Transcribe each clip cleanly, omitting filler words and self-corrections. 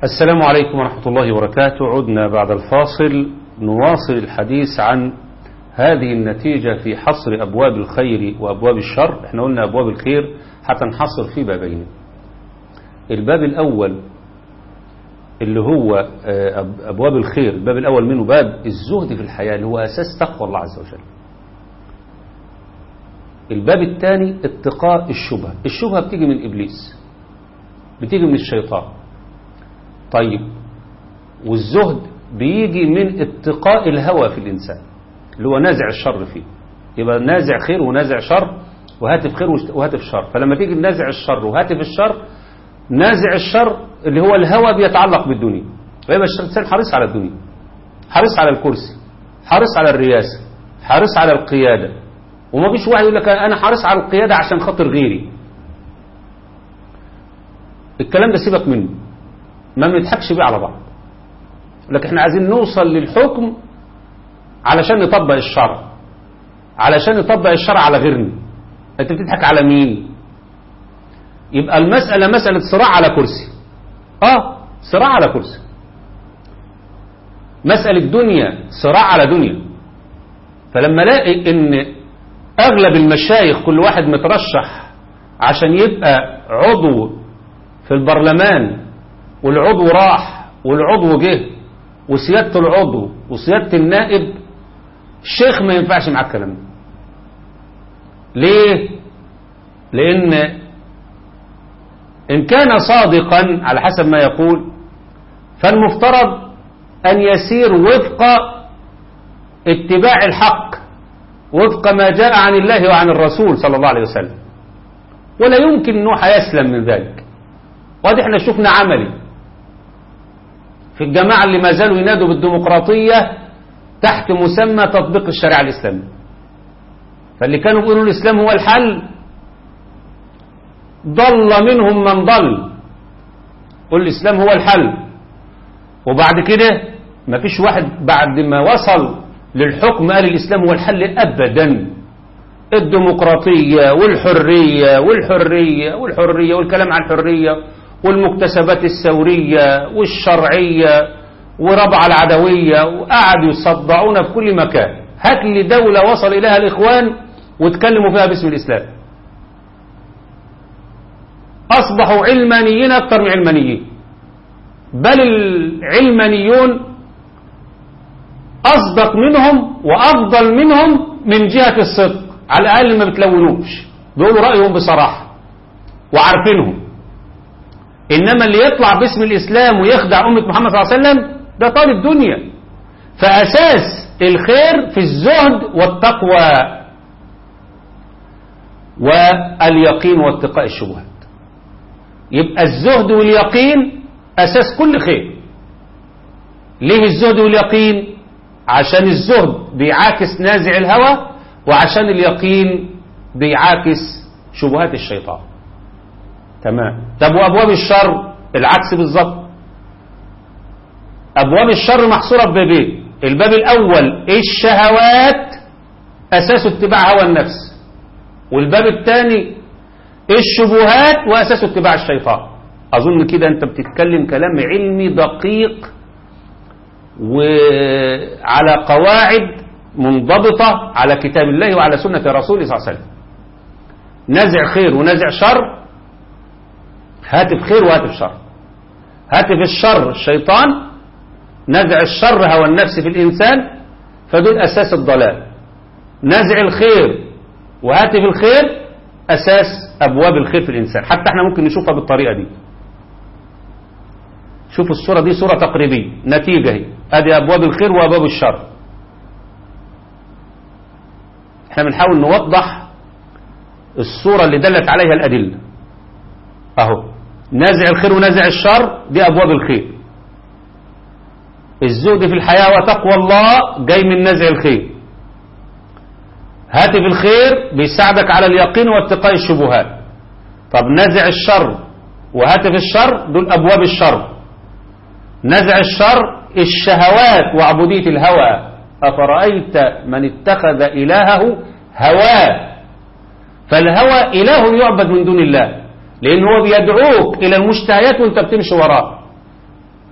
السلام عليكم ورحمة الله وبركاته. عدنا بعد الفاصل نواصل الحديث عن هذه النتيجة في حصر أبواب الخير وأبواب الشر. احنا قلنا أبواب الخير هتنحصر في بابين. الباب الأول اللي هو أبواب الخير، الباب الأول منه باب الزهد في الحياة اللي هو أساس تقوى الله عز وجل. الباب الثاني اتقاء الشبهة. الشبهة بتيجي من إبليس، بتيجي من الشيطان. طيب، والزهد بيجي من اتقاء الهوى في الإنسان اللي هو نازع الشر فيه. يبقى نازع خير ونازع شر وهاتف خير وهاتف شر. فلما تيجي نازع الشر وهاتف الشر، نازع الشر اللي هو الهوى بيتعلق بالدنيا، ويبقى الإنسان حريص على الدنيا، حريص على الكرسي، حريص على الرئاسة، حريص على القيادة. وما فيش واحد يقول لك أنا حريص على القيادة عشان خاطر غيري. الكلام ده سيبك منه، ما بنضحكش بيه على بعض. لكن احنا عايزين نوصل للحكم علشان نطبق الشرع، علشان نطبق الشرع على غيرنا. انت بتضحك على مين؟ يبقى المسألة مسألة صراع على كرسي. صراع على كرسي. مسألة دنيا، صراع على دنيا. فلما الاقي ان اغلب المشايخ كل واحد مترشح عشان يبقى عضو في البرلمان، والعضو راح والعضو جه وسيادة العضو وسيادة النائب، الشيخ ما ينفعش معاه الكلام ده. ليه؟ لأن إن كان صادقا على حسب ما يقول فالمفترض أن يسير وفق اتباع الحق، وفق ما جاء عن الله وعن الرسول صلى الله عليه وسلم، ولا يمكن أنه هيسلم من ذلك. وادي احنا شفنا عملي في الجماعة اللي ما زالوا ينادوا بالديمقراطية تحت مسمى تطبيق الشريعة الإسلامية. فاللي كانوا بيقولوا الإسلام هو الحل ضل منهم من ضل. قل الإسلام هو الحل، وبعد كده ما فيش واحد بعد ما وصل للحكم قال الإسلام هو الحل أبدا. الديمقراطية والحرية والحرية والحرية والكلام عن الحرية والمكتسبات الثورية والشرعية وربع العدوية، وقعدوا يصدعونا في كل مكان. هات لي دولة وصل إليها الإخوان وتكلموا فيها باسم الإسلام. أصبحوا علمانيين أكثر من علمانيين، بل العلمانيون أصدق منهم وأفضل منهم من جهة الصدق. على الأقل ما بتلونوش، بيقولوا رأيهم بصراحة وعارفينهم. إنما اللي يطلع باسم الإسلام ويخدع أمة محمد صلى الله عليه وسلم ده طالب دنيا. فأساس الخير في الزهد والتقوى واليقين واتقاء الشبهات. يبقى الزهد واليقين أساس كل خير. ليه الزهد واليقين؟ عشان الزهد بيعاكس نازع الهوى، وعشان اليقين بيعاكس شبهات الشيطان. تمام. طب وأبواب الشر العكس بالظبط. أبواب الشر محصورة ببابين. الباب الأول الشهوات أساس اتباع هوى النفس، والباب الثاني الشبهات وأساس اتباع الشيطان. أظن كده أنت بتتكلم كلام علمي دقيق وعلى قواعد منضبطة على كتاب الله وعلى سنة رسوله صلى الله عليه وسلم. نزع خير ونزع شر، هاتف خير وهاتف شر. هاتف الشر الشيطان، نزع الشر هوى النفس في الإنسان، فدول أساس الضلال. نزع الخير وهاتف الخير أساس أبواب الخير في الإنسان. حتى احنا ممكن نشوفها بالطريقة دي. شوفوا الصورة دي صورة تقريبية، نتيجة هي ادي أبواب الخير وأبواب الشر. احنا بنحاول نوضح الصورة اللي دلت عليها الأدلة. اهو نازع الخير ونازع الشر دي أبواب الخير. الزهد في الحياة وتقوى الله جاي من نازع الخير. هاتف الخير بيساعدك على اليقين واتقاء الشبهات. طب نازع الشر وهاتف الشر دول أبواب الشر. نزع الشر الشهوات وعبودية الهوى. أفرأيت من اتخذ إلهه هواه. فالهوى إله يعبد من دون الله، لأن هو بيدعوك إلى المشتهيات وانت بتمشي وراه.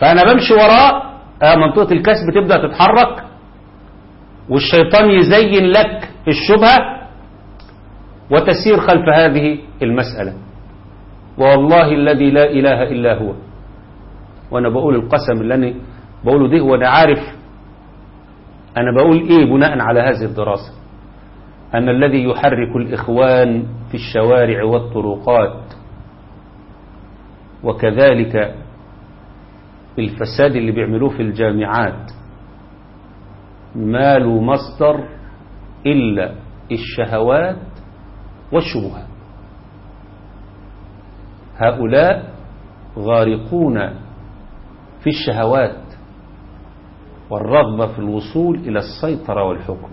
فأنا بمشي وراء منطقة الكسب تبدأ تتحرك، والشيطان يزين لك الشبهة وتسير خلف هذه المسألة. والله الذي لا إله إلا هو، وأنا بقول القسم اللي أنا بقوله ده وأنا عارف أنا بقول إيه بناء على هذه الدراسة، أن الذي يحرك الإخوان في الشوارع والطرقات وكذلك الفساد اللي بيعملوه في الجامعات ما له مصدر إلا الشهوات والشبهات. هؤلاء غارقون في الشهوات والرغبة في الوصول إلى السيطرة والحكم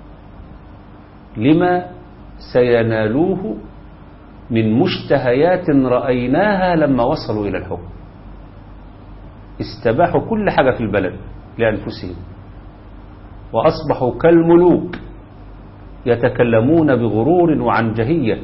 لما سينالوه من مشتهيات رأيناها لما وصلوا إلى الحكم. استباحوا كل حاجة في البلد لأنفسهم وأصبحوا كالملوك يتكلمون بغرور وعنجهية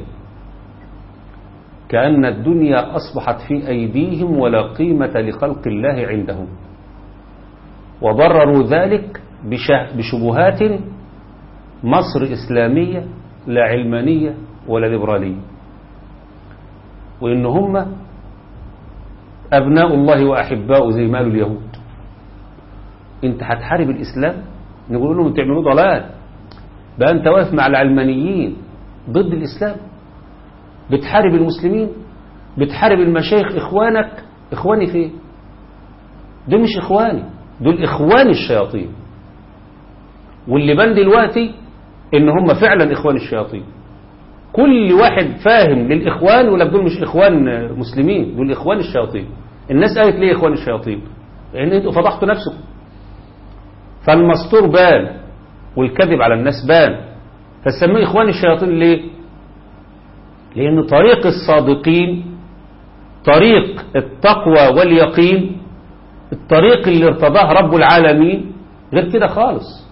كأن الدنيا أصبحت في أيديهم ولا قيمة لخلق الله عندهم، وبرروا ذلك بشبهات مصر إسلامية لا علمانية ولا ليبرالية، وإن هم أبناء الله وأحباؤه زي ما قالوا اليهود. أنت هتحارب الإسلام؟ نقول لهم تعملوا ضلال، بقى أنت واقف مع العلمانيين ضد الإسلام، بتحارب المسلمين، بتحارب المشايخ. إخوانك إخواني فين؟ دول مش إخواني، دول إخوان الشياطين، واللي بان دلوقتي إن هم فعلا إخوان الشياطين. كل واحد فاهم للإخوان ولا دول مش إخوان مسلمين، دول إخوان الشياطين. الناس قالت ليه إخوان الشياطين؟ لأن أنتوا فضحتوا نفسكم. فالمستور بان والكذب على الناس بان، فسموه إخوان الشياطين ليه؟ لأن طريق الصادقين طريق التقوى واليقين، الطريق اللي ارتضاه رب العالمين غير كده خالص.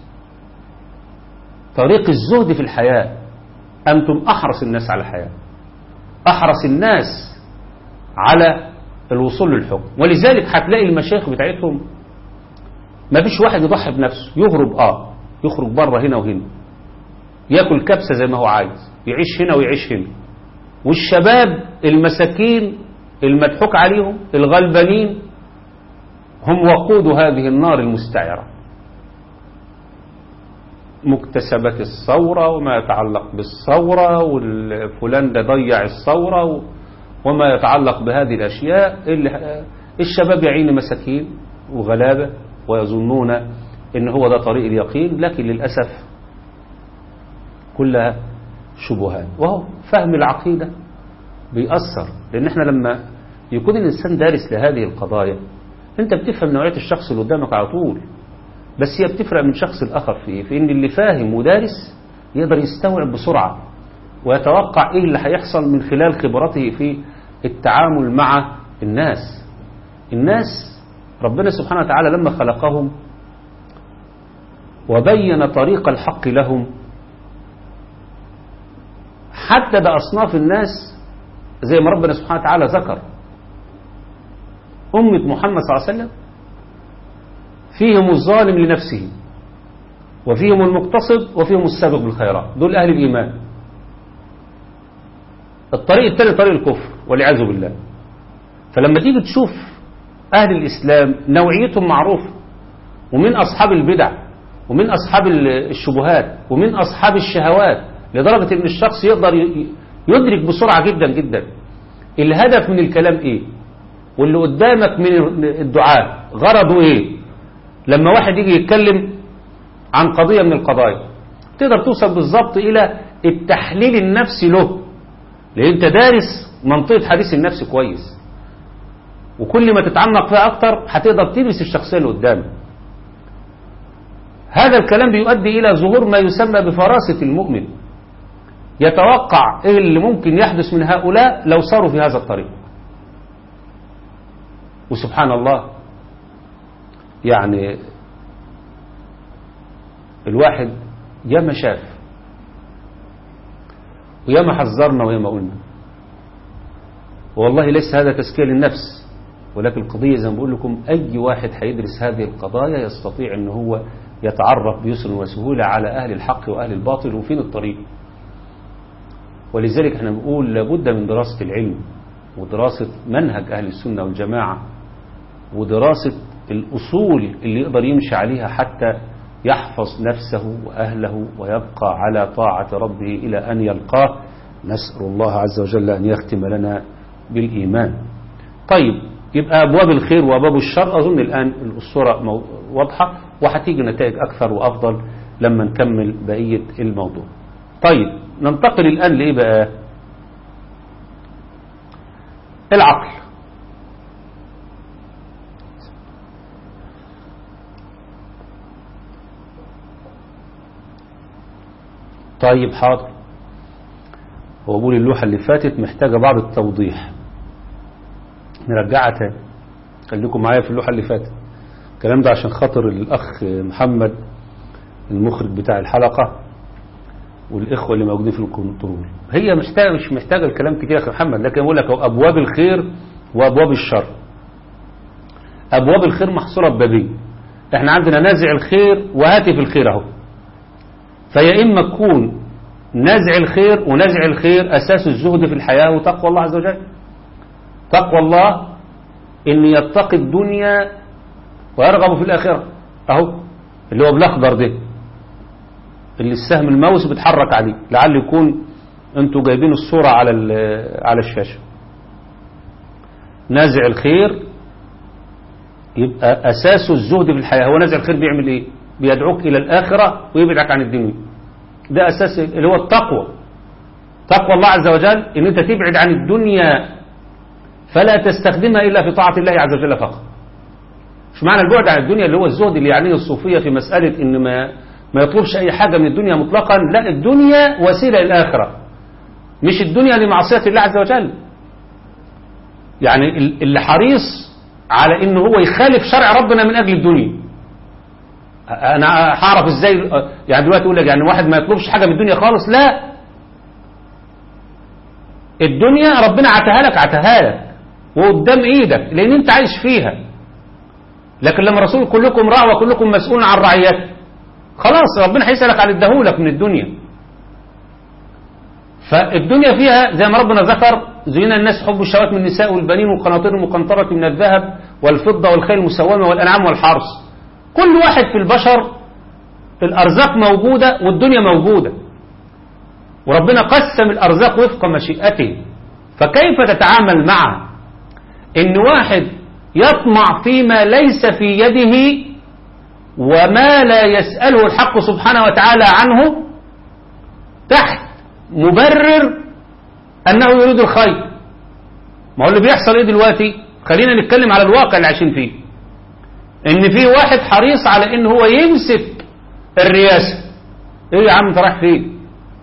طريق الزهد في الحياة. أنتم أحرص الناس على الحياة، أحرص الناس على الوصول للحكم، ولذلك هتلاقي المشايخ بتاعتهم ما فيش واحد يضحي بنفسه، يهرب يخرج بره هنا وهنا، ياكل كبسة زي ما هو عايز، يعيش هنا ويعيش هنا. والشباب المساكين المضحوك عليهم الغلبانين هم وقود هذه النار المستعرة. مكتسبات الثورة وما يتعلق بالثورة، والفلان ده ضيع الثورة وما يتعلق بهذه الأشياء. الشباب يعين مساكين وغلابة ويظنون إن هو ده طريق اليقين، لكن للأسف كلها شبهات. وهو فهم العقيدة بيأثر، لأن احنا لما يكون الإنسان دارس لهذه القضايا انت بتفهم نوعية الشخص اللي قدامك على طول. بس هي بتفرق من شخص الآخر في إن اللي فاهم ودارس يقدر يستوعب بسرعة ويتوقع إيه اللي هيحصل من خلال خبرته في التعامل مع الناس ربنا سبحانه وتعالى لما خلقهم وبين طريق الحق لهم حدد أصناف الناس زي ما ربنا سبحانه وتعالى ذكر. أمة محمد صلى الله عليه وسلم فيهم الظالم لنفسه وفيهم المقتصد وفيهم السابق بالخيرات، دول أهل الإيمان. الطريق الثاني طريق الكفر والعياذ بالله. فلما تيجي تشوف أهل الإسلام نوعيتهم معروفة، ومن أصحاب البدع ومن أصحاب الشبهات ومن أصحاب الشهوات، لدرجة أن الشخص يقدر يدرك بسرعة جدا جدا الهدف من الكلام إيه، واللي قدامك من الدعاء غرضه إيه. لما واحد يجي يتكلم عن قضية من القضايا تقدر توصل بالضبط إلى التحليل النفسي له، لأن أنت دارس منطقة حديث النفس كويس، وكل ما تتعمق فيها أكتر هتقدر تدرس الشخصية اللي قدامك. هذا الكلام بيؤدي إلى ظهور ما يسمى بفراسة المؤمن، يتوقع إيه اللي ممكن يحدث من هؤلاء لو صاروا في هذا الطريق. وسبحان الله، يعني الواحد ياما شاف وياما حذرنا وياما قلنا، والله ليس هذا تزكية للنفس، ولكن القضية زي ما بقول لكم أي واحد هيدرس هذه القضايا يستطيع أن هو يتعرف بيسر وسهولة على أهل الحق وأهل الباطل وفين الطريق. ولذلك احنا بنقول لابد من دراسة العلم ودراسة منهج أهل السنة والجماعة ودراسة الأصول اللي يقدر يمشي عليها حتى يحفظ نفسه وأهله ويبقى على طاعة ربه إلى أن يلقاه. نسأل الله عز وجل أن يختم لنا بالإيمان. طيب، يبقى أبواب الخير وأبواب الشر أظن الآن الصورة واضحة، وهتيجي نتائج أكثر وأفضل لما نكمل بقية الموضوع. طيب، ننتقل الآن لإيه بقى؟ العقل. طيب حاضر. هو بقول اللوحة اللي فاتت محتاجة بعض التوضيح، نرجعها تاني. خليكم معايا في اللوحة اللي فاتت. الكلام ده عشان خاطر الأخ محمد المخرج بتاع الحلقة والإخوة اللي موجودين في الكنترول. هي مش محتاجة الكلام كتير يا أخي محمد، لكن أقول لك أبواب الخير وأبواب الشر. أبواب الخير محصورة ببابين. احنا عندنا نازع الخير وهاتف الخير اهو. فيا إما تكون نزع الخير، ونزع الخير أساس الزهد في الحياة وتقوى الله عز وجل. تقوى الله إن يتقي الدنيا ويرغب في الآخرة اهو، اللي هو بالأخضر ده اللي السهم الماوس بتحرك عليه، لعل يكون انتوا جايبين الصورة على الشاشة. نازع الخير يبقى أساس الزهد في الحياة. هو نازع الخير بيعمل إيه؟ بيدعوك إلى الآخرة ويبعدك عن الدنيا. ده أساس اللي هو التقوى. تقوى الله عز وجل إن أنت تبعد عن الدنيا فلا تستخدمها إلا في طاعة الله عز وجل فقط. مش معنى البعد عن الدنيا اللي هو الزهد اللي يعنيه الصوفية في مسألة إن ما يطلبش أي حاجة من الدنيا مطلقا. لا، الدنيا وسيلة للآخرة، مش الدنيا لمعصية الله عز وجل. يعني اللي حريص على إنه هو يخالف شرع ربنا من أجل الدنيا، أنا هعرف إزاي؟ يعني دلوقتي يقول لك يعني واحد ما يطلبش حاجة من الدنيا خالص. لا، الدنيا ربنا عتها لك وقدام إيدك لأن أنت عايش فيها. لكن لما رسول كلكم راع وكلكم مسؤول عن رعيته، خلاص ربنا هيسألك عن اداهولك من الدنيا. فالدنيا فيها زي ما ربنا ذكر: زين الناس حب الشهوات من النساء والبنين والقناطير المقنطرة من الذهب والفضة والخيل المسومة والأنعام والحرث. كل واحد في البشر الأرزاق موجودة والدنيا موجودة، وربنا قسم الأرزاق وفق مشيئته. فكيف تتعامل معه؟ إن واحد يطمع فيما ليس في يده وما لا يسأله الحق سبحانه وتعالى عنه تحت مبرر أنه يريد الخير. ما هو اللي بيحصل إيه دلوقتي؟ خلينا نتكلم على الواقع اللي عايشين فيه. إن في واحد حريص على إن هو يمسك الرئاسة. إيه يا عم أنت رايح فين؟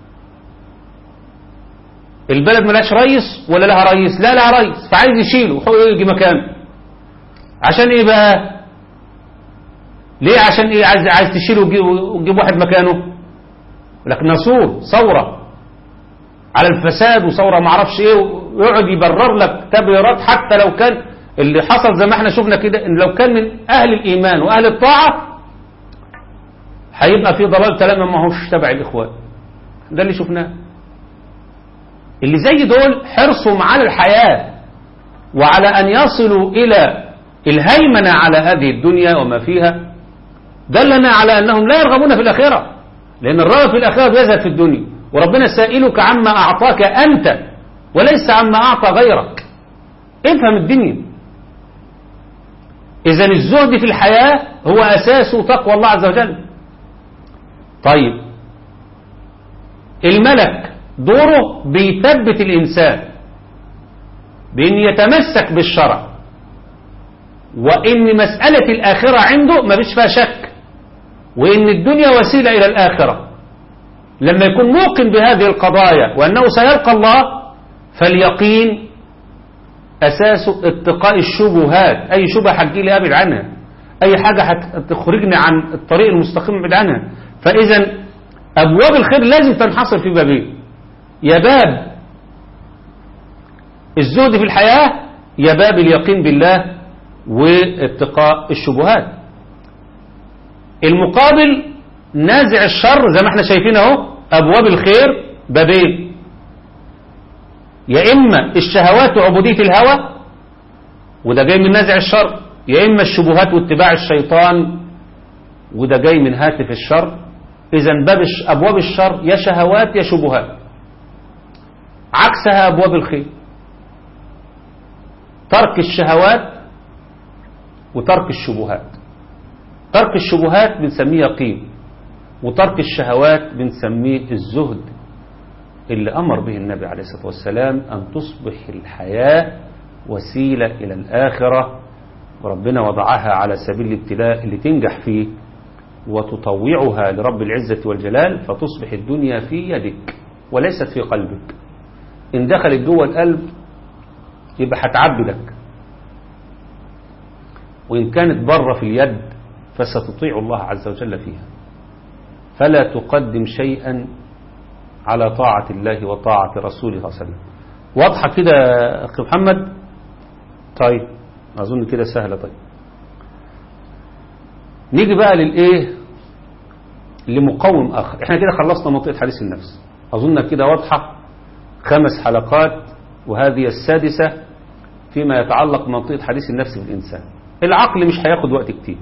البلد ملاش رئيس ولا لها رئيس؟ لا لها رئيس، فعايز يشيله ويجي مكانه. عشان إيه بقى؟ ليه؟ عشان إيه عايز تشيله وتجيب واحد مكانه؟ لكن نصور ثورة على الفساد وثورة معرفش إيه، ويقعد يبرر لك تبريرات حتى لو كان اللي حصل زي ما احنا شفنا كده، إن لو كان من أهل الإيمان وأهل الطاعة هيبقى في ضلال تماما ما هوش تبع الإخوان. ده اللي شفناه. اللي زي دول حرصهم على الحياة وعلى أن يصلوا إلى الهيمنة على هذه الدنيا وما فيها دلنا على أنهم لا يرغبون في الآخرة، لأن الرغبة في الآخرة بيزهد في الدنيا. وربنا سائلك عما أعطاك أنت وليس عما أعطى غيرك. افهم الدنيا. إذن الزهد في الحياة هو أساس تقوى الله عز وجل. طيب، الملك دوره بيثبت الإنسان بأن يتمسك بالشرع، وإن مسألة الآخرة عنده ما بيش فيها شك، وإن الدنيا وسيلة إلى الآخرة. لما يكون موقن بهذه القضايا وأنه سيلقى الله، فاليقين أساس اتقاء الشبهات. أي شبهة هتجيلي أبعد عنها، أي حاجة هتخرجني عن الطريق المستقيم أبعد عنها. فإذا أبواب الخير لازم تنحصر في بابين: يا باب الزهد في الحياة، يا باب اليقين بالله واتقاء الشبهات. المقابل نازع الشر زي ما احنا شايفين اهو، ابواب الخير بابين، يا اما الشهوات وعبودية الهوى وده جاي من نازع الشر، يا اما الشبهات واتباع الشيطان وده جاي من هاتف الشر. اذا ابواب الشر يا شهوات يا شبهات، عكسها ابواب الخير، ترك الشهوات وترك الشبهات. ترك الشبهات بنسميه يقين، وترك الشهوات بنسميه الزهد اللي أمر به النبي عليه الصلاة والسلام، أن تصبح الحياة وسيلة إلى الآخرة، وربنا وضعها على سبيل الابتلاء اللي تنجح فيه وتطوعها لرب العزة والجلال، فتصبح الدنيا في يدك وليست في قلبك. إن دخلت جوه القلب يبقى هتعبدك، وإن كانت بره في اليد فستطيع الله عز وجل فيها. فلا تقدم شيئا على طاعة الله وطاعة رسوله صلى الله عليه وسلم. واضحة كده أخي محمد؟ طيب أظن كده سهلة. طيب نيجي بقى للإيه، لمقوم آخر. إحنا كده خلصنا منطقة حديث النفس، أظن كده واضحة. 5 حلقات وهذه السادسة فيما يتعلق بمنطقة حديث النفس في الإنسان. العقل مش هياخد وقت كتير.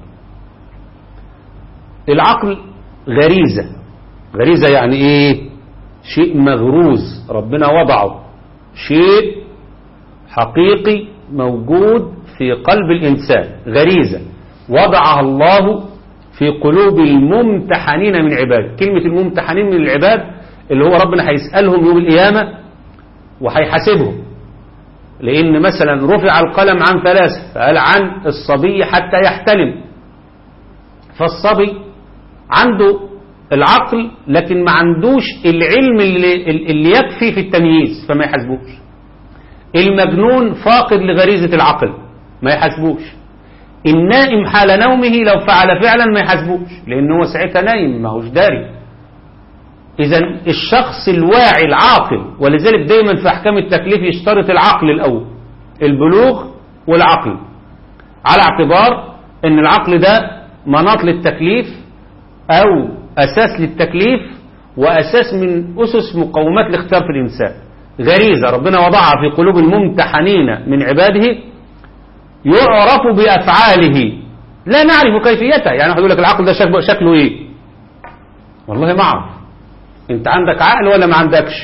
العقل غريزة. غريزة يعني إيه؟ شيء مغروز ربنا وضعه، شيء حقيقي موجود في قلب الإنسان، غريزة وضعها الله في قلوب الممتحنين من عباده. كلمة الممتحنين من العباد اللي هو ربنا هيسألهم يوم القيامة وهيحاسبهم، لأن مثلا رفع القلم عن 3 فقال عن الصبي حتى يحتلم. فالصبي عنده العقل لكن ما عندوش العلم اللي يكفي في التمييز فما يحاسبوش. المجنون فاقد لغريزة العقل ما يحاسبوش. النائم حال نومه لو فعل فعلا ما يحاسبوش، لأنه هو ساعتها نايم ما هوش داري. إذا الشخص الواعي العاقل، ولذلك دايما في أحكام التكليف يشترط العقل الأول، البلوغ والعقل، على اعتبار أن العقل ده مناط للتكليف أو أساس للتكليف وأساس من أسس مقومات الاختيار في الإنسان. غريزة ربنا وضعها في قلوب الممتحنين من عباده يعرف بأفعاله لا نعرف كيفيتها. يعني يقول لك العقل ده شكله إيه؟ والله ما أعرف. أنت عندك عقل ولا ما عندكش؟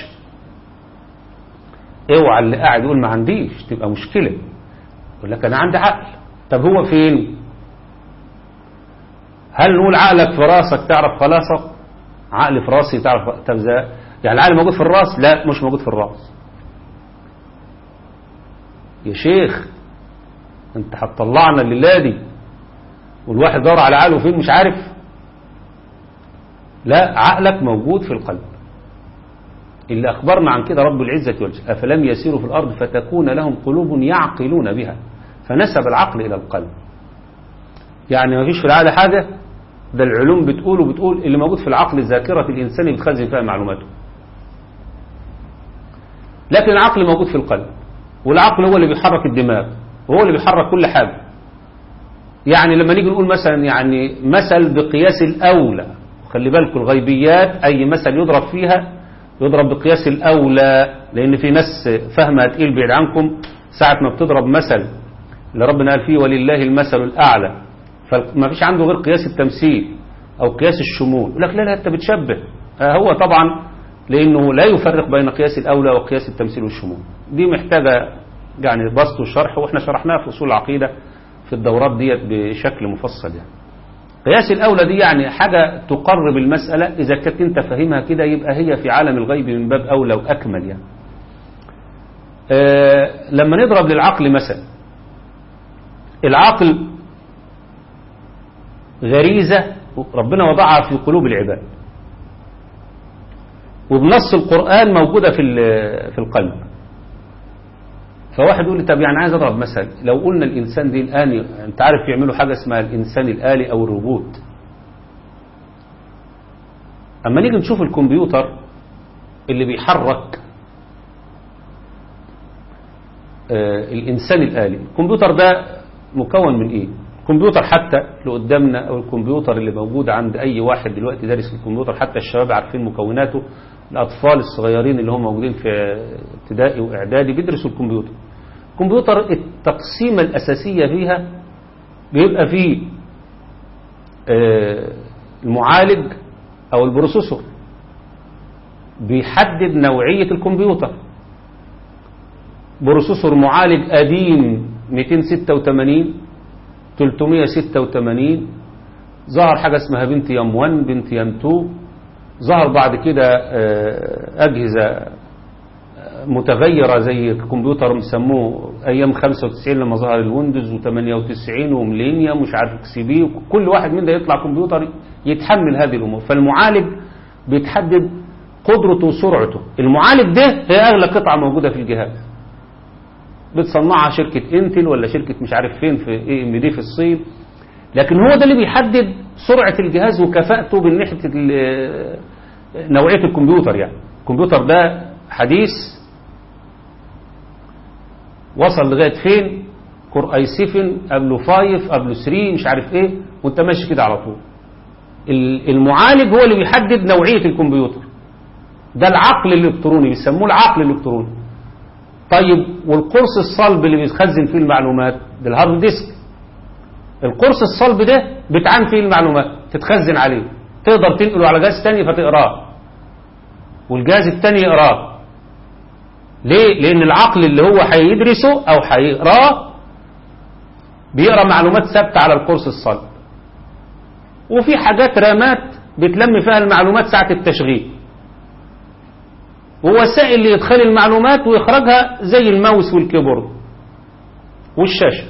اوعى اللي قاعد يقول ما عنديش تبقى مشكلة. يقول لك أنا عندي عقل. طب هو فين؟ هل نقول عقلك في راسك تعرف خلاصك؟ عقل في راسي تعرف؟ طب يعني العقل موجود في الراس؟ لا مش موجود في الراس يا شيخ. انت هتطلعنا الليلة دي والواحد دور على عقله فين مش عارف. لا، عقلك موجود في القلب. اللي أخبرنا عن كده رب العزة والجلال، أفلم يسيروا في الأرض فتكون لهم قلوب يعقلون بها، فنسب العقل إلى القلب. يعني ما فيش في العقل حاجة، ده العلوم بتقول اللي موجود في العقل ذاكرة الإنسان بتخزن فيها معلوماته. لكن العقل موجود في القلب، والعقل هو اللي بيحرك الدماغ وهو اللي بيحرك كل حاجة. يعني لما نيجي نقول مثلا يعني مثل بقياس الأولى، خلي بالكم الغيبيات أي مثل يضرب فيها يضرب بقياس الأولى، لأن في ناس فهمها تقيل بعيد عنكم. ساعة ما بتضرب مثل اللي ربنا قال فيه ولله المثل الأعلى، فما فيش عنده غير قياس التمثيل أو قياس الشمول. يقول لك لا أنت بتشبه. هو طبعا لأنه لا يفرق بين قياس الأولى وقياس التمثيل والشمول. دي محتاجة يعني بسط وشرح، وإحنا شرحناها في أصول العقيدة في الدورات ديت بشكل مفصل. يعني قياس الأولى دي يعني حاجة تقرب المسألة، إذا كنت أنت فاهمها كده يبقى هي في عالم الغيب من باب أولى وأكمل. يعني لما نضرب للعقل مثلا، العقل غريزة ربنا وضعها في قلوب العباد، وبنص القرآن موجودة في القلب. فواحد يقول لي طب يعني عايز أضرب مثل، لو قلنا الإنسان دي الآن أنت عارف يعملوا حاجة اسمها الإنسان الآلي أو الروبوت. أما نيجي نشوف الكمبيوتر اللي بيحرك الإنسان الآلي، الكمبيوتر ده مكون من ايه؟ الكمبيوتر حتى اللي قدامنا او الكمبيوتر اللي موجود عند اي واحد دلوقتي دارس الكمبيوتر، حتى الشباب عارفين مكوناته، الاطفال الصغيرين اللي هم موجودين في ابتدائي واعدادي بيدرسوا الكمبيوتر. الكمبيوتر التقسيمة الاساسية فيها بيبقى فيه المعالج او البروسيسور بيحدد نوعية الكمبيوتر. بروسيسور معالج قديم 286 386، ظهر حاجة اسمها بنتيام 1 بنتيام 2، ظهر بعد كده أجهزة متغيرة زي الكمبيوتر مسموه أيام 95 لما ظهر الويندوز، و98 وميلينيوم مش عارف اكس بي، كل واحد من ده يطلع كمبيوتر يتحمل هذه الأمور. فالمعالج بيتحدد قدرته وسرعته. المعالج ده هي أغلى قطعة موجودة في الجهاز، بتصنعها شركة انتل ولا شركة مش عارف فين في AMD في الصين، لكن هو ده اللي بيحدد سرعة الجهاز وكفاءته من ناحية نوعية الكمبيوتر. يعني الكمبيوتر ده حديث وصل لغاية فين، كور اي 7 قبله 5 قبله 3 مش عارف ايه، وانت ماشي كده على طول. المعالج هو اللي بيحدد نوعية الكمبيوتر، ده العقل الالكتروني، بيسموه العقل الالكتروني. طيب والقرص الصلب اللي بيتخزن فيه المعلومات ده الهارد ديسك. القرص الصلب ده بتعان فيه المعلومات، تتخزن عليه، تقدر تنقله على جهاز تاني فتقراه والجهاز التاني يقراه. ليه؟ لأن العقل اللي هو هيدرسه أو هيقراه بيقرا معلومات ثابتة على القرص الصلب، وفي حاجات رامات بتلم فيها المعلومات ساعة التشغيل، ووسائل اللي يدخل المعلومات ويخرجها زي الماوس والكيبورد والشاشة.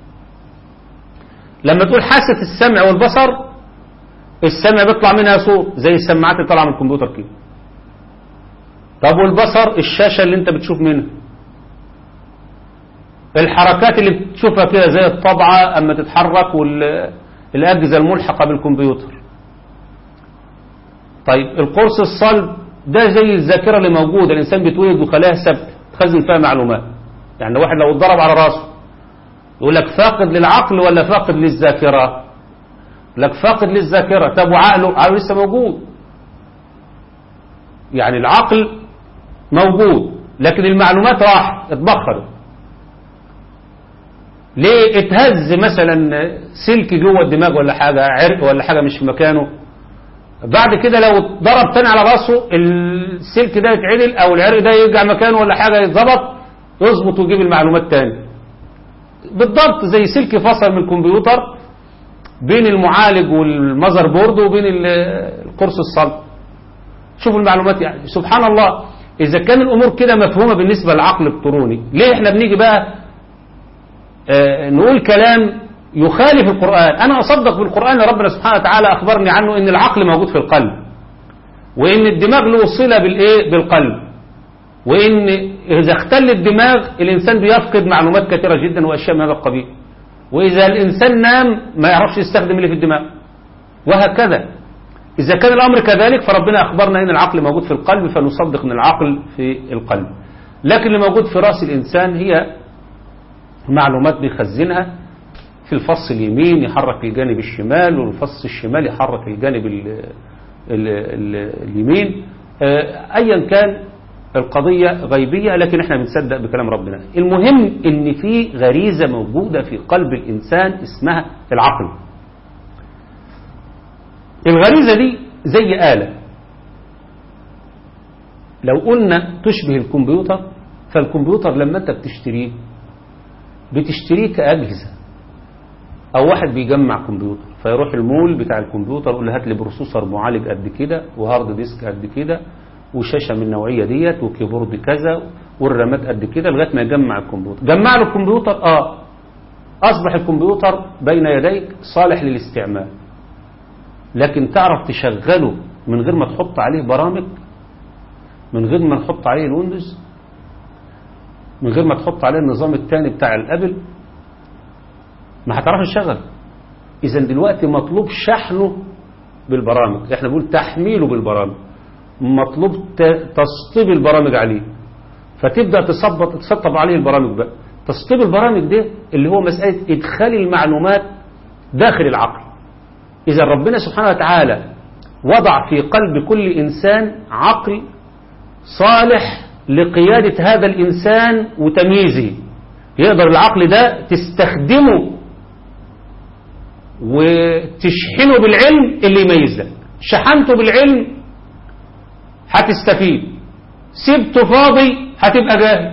لما تقول حاسة السمع والبصر، السمع بيطلع منها صوت زي السماعات اللي طالعه من الكمبيوتر كده. طب والبصر الشاشة اللي انت بتشوف منها، الحركات اللي بتشوفها كده زي الطبعة اما تتحرك والأجهزة الملحقة بالكمبيوتر. طيب القرص الصلب ده زي الذاكرة اللي موجودة، الإنسان بيتولد وخلاها ثابتة تخزن فيها معلومات. يعني واحد لو اتضرب على راسه يقول لك فاقد للعقل ولا فاقد للذاكرة؟ لك فاقد للذاكرة. طب وعقله؟ عقله لسه موجود، يعني العقل موجود لكن المعلومات راحت اتبخرت. ليه؟ اتهز مثلا سلك جوه الدماغ ولا حاجة، عرق ولا حاجة مش في مكانه، بعد كده لو ضرب تاني على راسه السلك ده يتعدل او العرق ده يرجع مكانه ولا حاجة يتظبط، يظبط ويجيب المعلومات تاني. بالضبط زي سلك فصل من الكمبيوتر بين المعالج والمذر بورد وبين القرص الصلب. شوفوا المعلومات. يعني سبحان الله، إذا كان الأمور كده مفهومة بالنسبة للعقل الإلكتروني، ليه احنا بنيجي بقى نقول كلام يخالف القرآن؟ أنا أصدق بالقرآن ربنا سبحانه وتعالى أخبرني عنه إن العقل موجود في القلب، وإن الدماغ له صلة بالقلب، وإن إذا اختل الدماغ الإنسان بيفقد معلومات كثيرة جدا وأشياء من هذا القبيل، وإذا الإنسان نام ما يعرفش يستخدم اللي في الدماغ، وهكذا. إذا كان الأمر كذلك فربنا أخبرنا إن العقل موجود في القلب، فنصدق أن العقل في القلب. لكن اللي موجود في رأس الإنسان هي معلومات بيخزنها في الفص اليمين يحرك الجانب الشمال، والفص الشمال يحرك الجانب اليمين. أيا كان القضية غيبية، لكن احنا بنصدق بكلام ربنا. المهم ان في غريزة موجودة في قلب الإنسان اسمها العقل. الغريزة دي زي آلة، لو قلنا تشبه الكمبيوتر، فالكمبيوتر لما انت بتشتريه كأجهزة، او واحد بيجمع كمبيوتر فيروح المول بتاع الكمبيوتر يقول له هات لي بروسيسور معالج قد كده وهارد ديسك قد كده وشاشة من النوعية ديت وكيبورد كذا والرامات قد كده لغاية ما يجمع الكمبيوتر. جمع له الكمبيوتر، أصبح الكمبيوتر بين يديك صالح للاستعمال، لكن تعرف تشغله من غير ما تحط عليه برامج، من غير ما تحط عليه الويندوز، من غير ما تحط عليه النظام الثاني بتاع الأبل، ما هتعرف تشغل. إذن دلوقتي مطلوب شحنه بالبرامج، احنا بنقول تحميله بالبرامج، مطلوب تسطيب البرامج عليه، فتبدأ تسطب عليه البرامج بقى. تسطيب البرامج ده اللي هو مسألة إدخال المعلومات داخل العقل. إذا ربنا سبحانه وتعالى وضع في قلب كل إنسان عقل صالح لقيادة هذا الإنسان وتمييزه، يقدر العقل ده تستخدمه وتشحنه بالعلم اللي يميز لك. شحنته بالعلم هتستفيد، سبته فاضي هتبقى جاهل.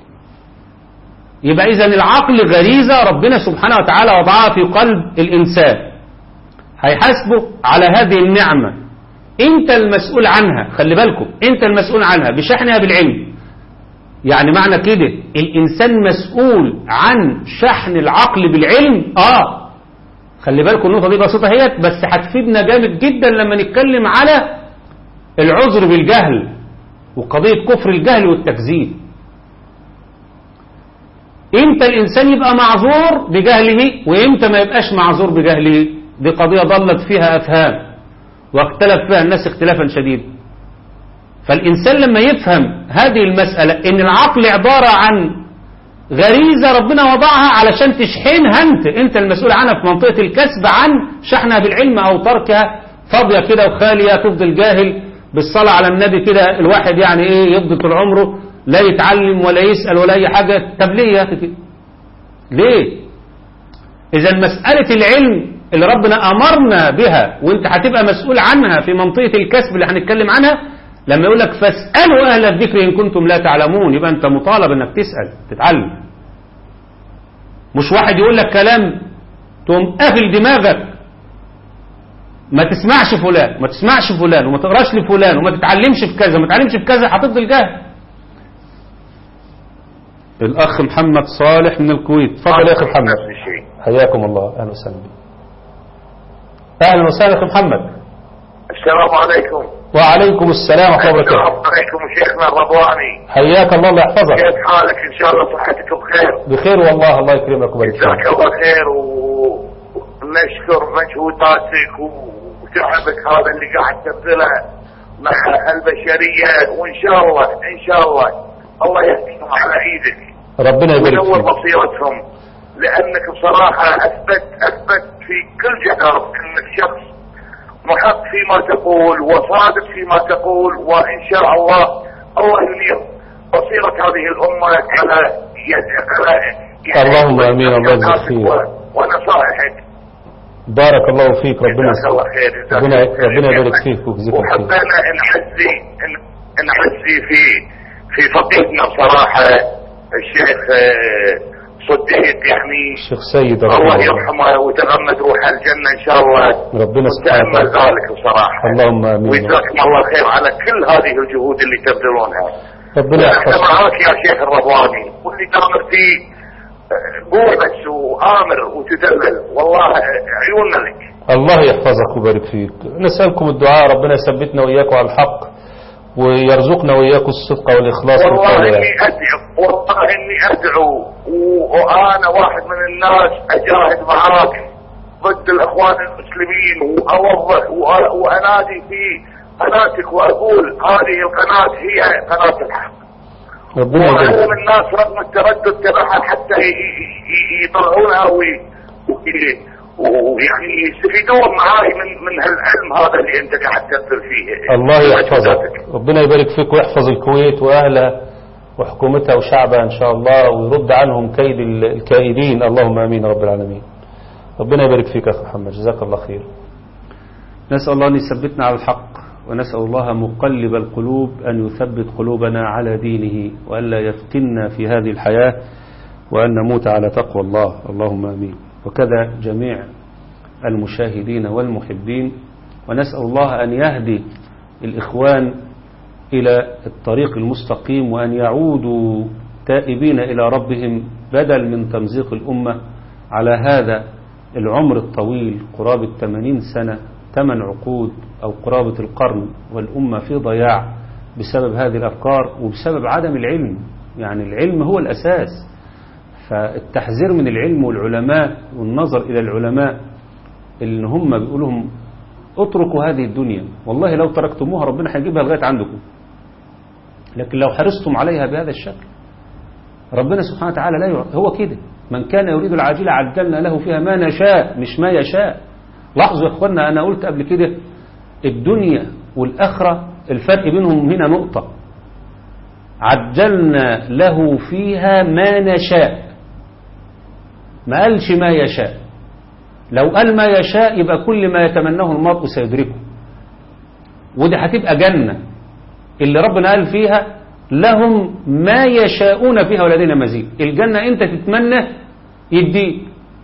يبقى إذن العقل غريزة ربنا سبحانه وتعالى وضعها في قلب الإنسان، هيحاسبه على هذه النعمة، أنت المسؤول عنها. خلي بالكم، أنت المسؤول عنها بشحنها بالعلم. يعني معنى كده الإنسان مسؤول عن شحن العقل بالعلم. خلي بالكم النقطة دي بسيطة هي، بس هتفيدنا جامد جدا لما نتكلم على العذر بالجهل وقضية كفر الجهل والتكذيب. امتى الإنسان يبقى معذور بجهله وامتى ما يبقاش معذور بجهله؟ دي قضية ضلت فيها أفهام واختلف فيها الناس اختلافا شديدا. فالإنسان لما يفهم هذه المسألة إن العقل عبارة عن غريزة ربنا وضعها علشان تشحنها أنت المسؤول عنها في منطقة الكسب، عن شحنها بالعلم أو تركها فاضية كده وخالية تفضل جاهل. بالصلاة على النبي كده الواحد يعني يفضل طول عمره لا يتعلم ولا يسأل ولا أي حاجة. طب ليه يا أخي كده؟ ليه؟ إذا مسألة العلم اللي ربنا أمرنا بها وانت هتبقى مسؤول عنها في منطقة الكسب اللي هنتكلم عنها، لما يقول لك فاسألوا أهل الذكر إن كنتم لا تعلمون، يبقى أنت مطالب أنك تسأل تتعلم. مش واحد يقول لك كلام تقوم قافل دماغك ما تسمعش فلان وما تسمعش فلان وما تقراش لفلان وما تتعلمش في كذا وما تتعلمش في كذا، هتفضل جاهل. الأخ محمد صالح من الكويت، تفضل يا أخي محمد. حياكم الله، أهلا وسهلا بك. أهلا وسهلا أخي محمد. السلام عليكم. وعليكم السلام ورحمة الله وبركاته. السلام عليكم شيخنا الرضواني. حياك الله، الله يحفظك. كيف حالك؟ إن شاء الله صحتك بخير. بخير والله، الله يكرمك ويبارك فيك. جزاك الله خير ونشكر مجهوداتك وتعبك هذا اللي قاعد تبذله مع البشرية، وإن شاء الله إن شاء الله الله يحفظهم على إيدك. ربنا يبارك فيك. وينور بصيرتهم، لأنك بصراحة أثبت في كل جدارة أنك شخص محق فيما تقول وصادق فيما تقول، وإن شاء الله الله ينير بصيرة هذه الأمة على يد اللهم آمين. الله يجزيك خير ونصائحك. بارك الله فيك. ربنا يبارك فيك ويجزيك خير. وحبينا نحزي في فقيدنا بصراحة الشيخ صديق، يعني الشيخ سيد الله يرحمه ويتغمد روحه الجنة إن شاء الله. ربنا سبحانه وتأمل ذلك بصراحة. اللهم آمين. ويجزاكم الله خير على كل هذه الجهود اللي تبذلونها. ربنا يحفظك. معاك يا شيخ الرضواني، واللي دامر فيه قول بس وآمر وتدلل، والله عيوننا لك. الله يحفظك ويبارك فيك. نسألكم الدعاء، ربنا يثبتنا وإياكم على الحق ويرزقنا وإياكم الصدق والإخلاص. والله إني أدعو وأنا واحد من الناس أجاهد معاك ضد الإخوان المسلمين، وأوضح وأنادي في قناتك وأقول هذه القناة هي قناة الحق، وأعلم الناس رغم التردد تبعها حتى يطلعونها ويعني يستفيدون معاي من هالعلم هذا اللي انت قاعد تبذل فيه. الله يحفظك، ربنا يبارك فيك ويحفظ الكويت واهلها وحكومتها وشعبها ان شاء الله، ويرد عنهم كيد الكائدين. اللهم امين رب العالمين. ربنا يبارك فيك يا اخي محمد، جزاك الله خير. نسأل الله ان يثبتنا على الحق، ونسأل الله مقلب القلوب أن يثبت قلوبنا على دينه، وألا يفتنا في هذه الحياة، وأن نموت على تقوى الله. اللهم آمين. وكذا جميع المشاهدين والمحبين، ونسأل الله أن يهدي الإخوان إلى الطريق المستقيم، وأن يعودوا تائبين إلى ربهم بدل من تمزيق الأمة على هذا العمر الطويل قرابة 80 سنة، 8 عقود أو قرابة القرن، والأمة في ضياع بسبب هذه الأفكار وبسبب عدم العلم. يعني العلم هو الأساس، فالتحذير من العلم والعلماء والنظر إلى العلماء اللي هم بيقولهم اتركوا هذه الدنيا، والله لو تركتموها ربنا هيجيبها لغاية عندكم، لكن لو حرصتم عليها بهذا الشكل ربنا سبحانه وتعالى لا هو كده، من كان يريد العاجلة عجلنا له فيها ما نشاء، مش ما يشاء. لاحظوا يا اخوانا، أنا قلت قبل كده الدنيا والآخرة الفرق بينهم هنا نقطة، عجلنا له فيها ما نشاء، ما قالش ما يشاء. لو قال ما يشاء يبقى كل ما يتمناه المرء سيدركه، ودي هتبقى جنة اللي ربنا قال فيها لهم ما يشاءون فيها ولدينا مزيد. الجنة انت تتمنى يديك،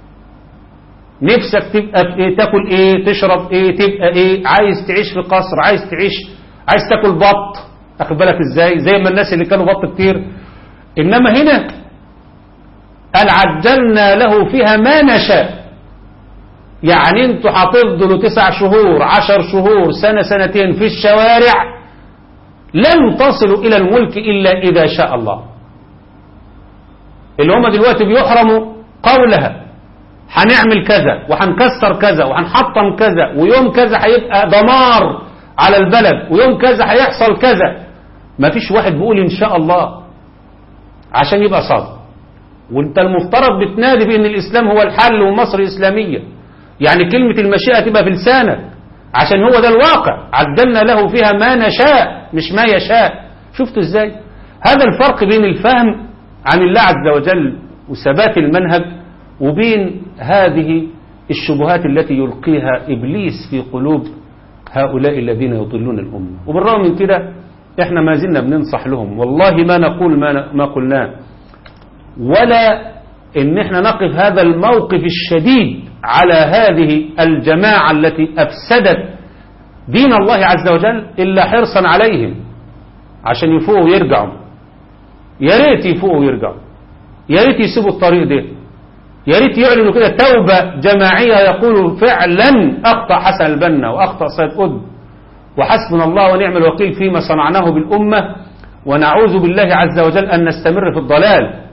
نفسك تبقى في ايه، تاكل ايه، تشرب ايه، تبقى ايه، عايز تعيش في قصر، عايز تاكل بط، اخد بالك ازاي، زي ما الناس اللي كانوا بط كتير. انما هنا قال عجلنا له فيها ما نشاء، يعني انتوا هتفضلوا 9 شهور 10 شهور سنة سنتين في الشوارع، لن تصلوا إلى الملك إلا إذا شاء الله. اللي هم دلوقتي بيحرموا قولها هنعمل كذا وهنكسر كذا وهنحطم كذا ويوم كذا هيبقى دمار على البلد ويوم كذا هيحصل كذا، ما فيش واحد بيقول إن شاء الله عشان يبقى صادق. وانت المفترض بتنادي بأن الإسلام هو الحل ومصر إسلامية، يعني كلمة المشيئة تبقى في لسانك عشان هو ده الواقع. عدلنا له فيها ما نشاء مش ما يشاء. شفتوا ازاي هذا الفرق بين الفهم عن الله عز وجل وثبات المنهج وبين هذه الشبهات التي يلقيها إبليس في قلوب هؤلاء الذين يضلون الأمة. وبالرغم من كده احنا ما زلنا بننصح لهم، والله ما نقول ما قلناه، ولا ان احنا نقف هذا الموقف الشديد على هذه الجماعة التي أفسدت دين الله عز وجل إلا حرصا عليهم عشان يفوقوا ويرجعوا. يا ريت يفوقوا ويرجعوا، يا ريت يسيبوا الطريق ده، يا ريت يعلنوا كده توبة جماعية يقولوا فعلا أخطأ حسن البنا وأخطأ سيد قطب وحسبنا الله ونعم الوكيل فيما صنعناه بالأمة، ونعوذ بالله عز وجل أن نستمر في الضلال.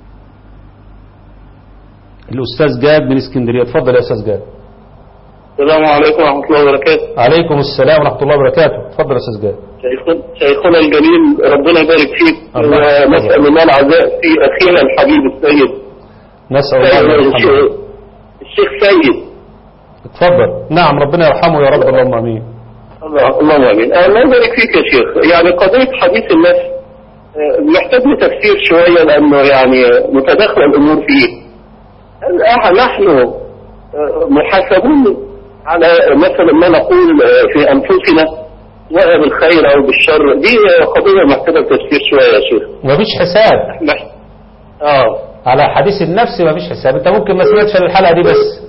الأستاذ جاد من اسكندرية، اتفضل يا أستاذ جاد. السلام عليكم ورحمة الله وبركاته. عليكم السلام ورحمة الله وبركاته، اتفضل يا أستاذ جاد. شيخنا الجليل ربنا يبارك فيك، ونسأل الله العزاء في أخينا الحبيب السيد. نسأل الله الشيخ سيد. اتفضل. نعم ربنا يرحمه يا رب، اللهم امين. اللهم امين. الله يبارك فيك يا شيخ. يعني قضية حديث النفس محتاج تفسير شوية لأنه يعني متداخلة الأمور فيه. نحن محاسبون على مثلا ما نقول في أنفسنا سواء بالخير أو بالشر، دي قضية محتاجة تفسير شوية يا شيخ. مفيش حساب على حديث النفس، مفيش حساب. انت ممكن ما سمعتش الحلقة دي بس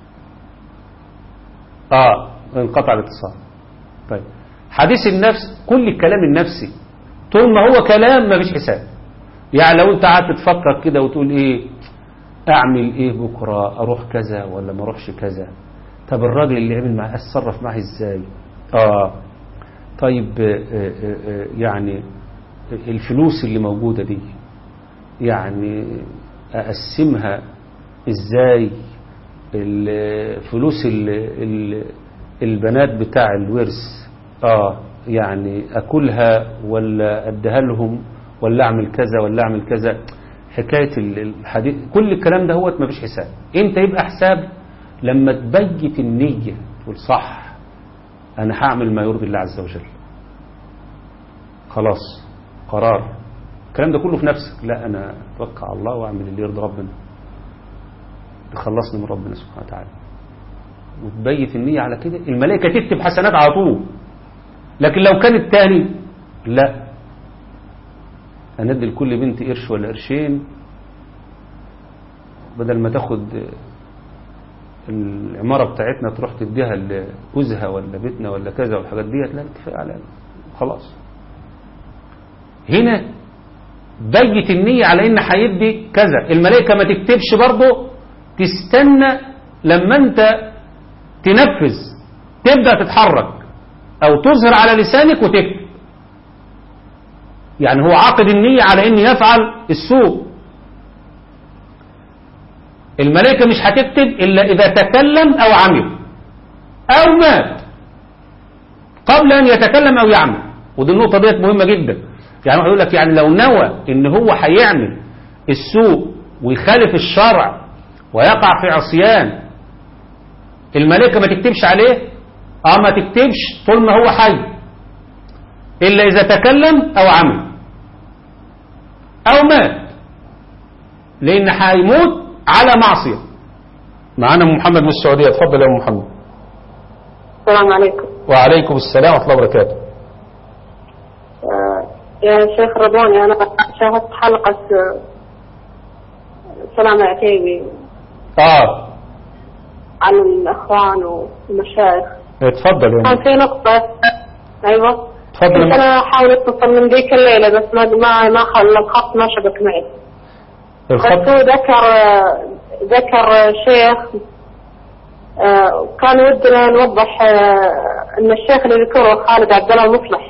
انقطع الاتصال. طيب حديث النفس كل الكلام النفسي طول ما هو كلام مفيش حساب. يعني لو انت قعدت تفكر كده وتقول ايه اعمل ايه بكرة، اروح كذا ولا ما اروحش كذا، طب الراجل اللي عمل معاه اتصرف معاه ازاي، طيب يعني الفلوس اللي موجودة دي يعني اقسمها ازاي، الفلوس البنات بتاع الورث يعني اكلها ولا اديها لهم ولا اعمل كذا ولا اعمل كذا، حكاية الحديث كل الكلام ده هو ما فيش حساب. انت يبقى حساب لما تبيت النية تقول صح انا هعمل ما يرضي الله عز وجل، خلاص قرار، الكلام ده كله في نفسك، لا انا اتوكل على الله واعمل اللي يرضي ربنا تخلصني من ربنا سبحانه وتعالى، وتبيت النية على كده، الملائكة تكتب حسنات على طول. لكن لو كان التاني لا، هندي لكل بنت قرش ولا قرشين بدل ما تاخد العمارة بتاعتنا تروح تديها لجوزها ولا بيتنا ولا كذا والحاجات ديت، لا اتفق عليها خلاص. هنا بيت النية على ان هيدي كذا، الملائكة ما تكتبش برضه، تستنى لما انت تنفذ تبدأ تتحرك او تظهر على لسانك وتكتب. يعني هو عاقد النية على ان يفعل السوء، الملائكة مش هتكتب الا اذا تكلم او عمل او مات قبل ان يتكلم او يعمل. ودي النقطة ديت مهمة جدا. يعني يقول لك يعني لو نوى ان هو هيعمل السوء ويخالف الشرع ويقع في عصيان، الملائكة ما تكتبش عليه؟ ما تكتبش طول ما هو حي، إلا إذا تكلم أو عمل أو مات، لأن هيموت على معصية. معانا محمد من السعودية، اتفضل يا محمد. السلام عليكم. وعليكم السلام ورحمة الله وبركاته. يا شيخ رضواني، أنا شاهدت حلقة سلام عتيبي عن الأخوان والمشايخ. اتفضل يا كان في نقطة. أيوة اتفضل. أنا حاولت أتصل من ذيك الليلة بس ما الخط ما شبك معي. بس هو ذكر شيخ كان ودنا نوضح ان الشيخ اللي ذكره خالد عبد الله المصلح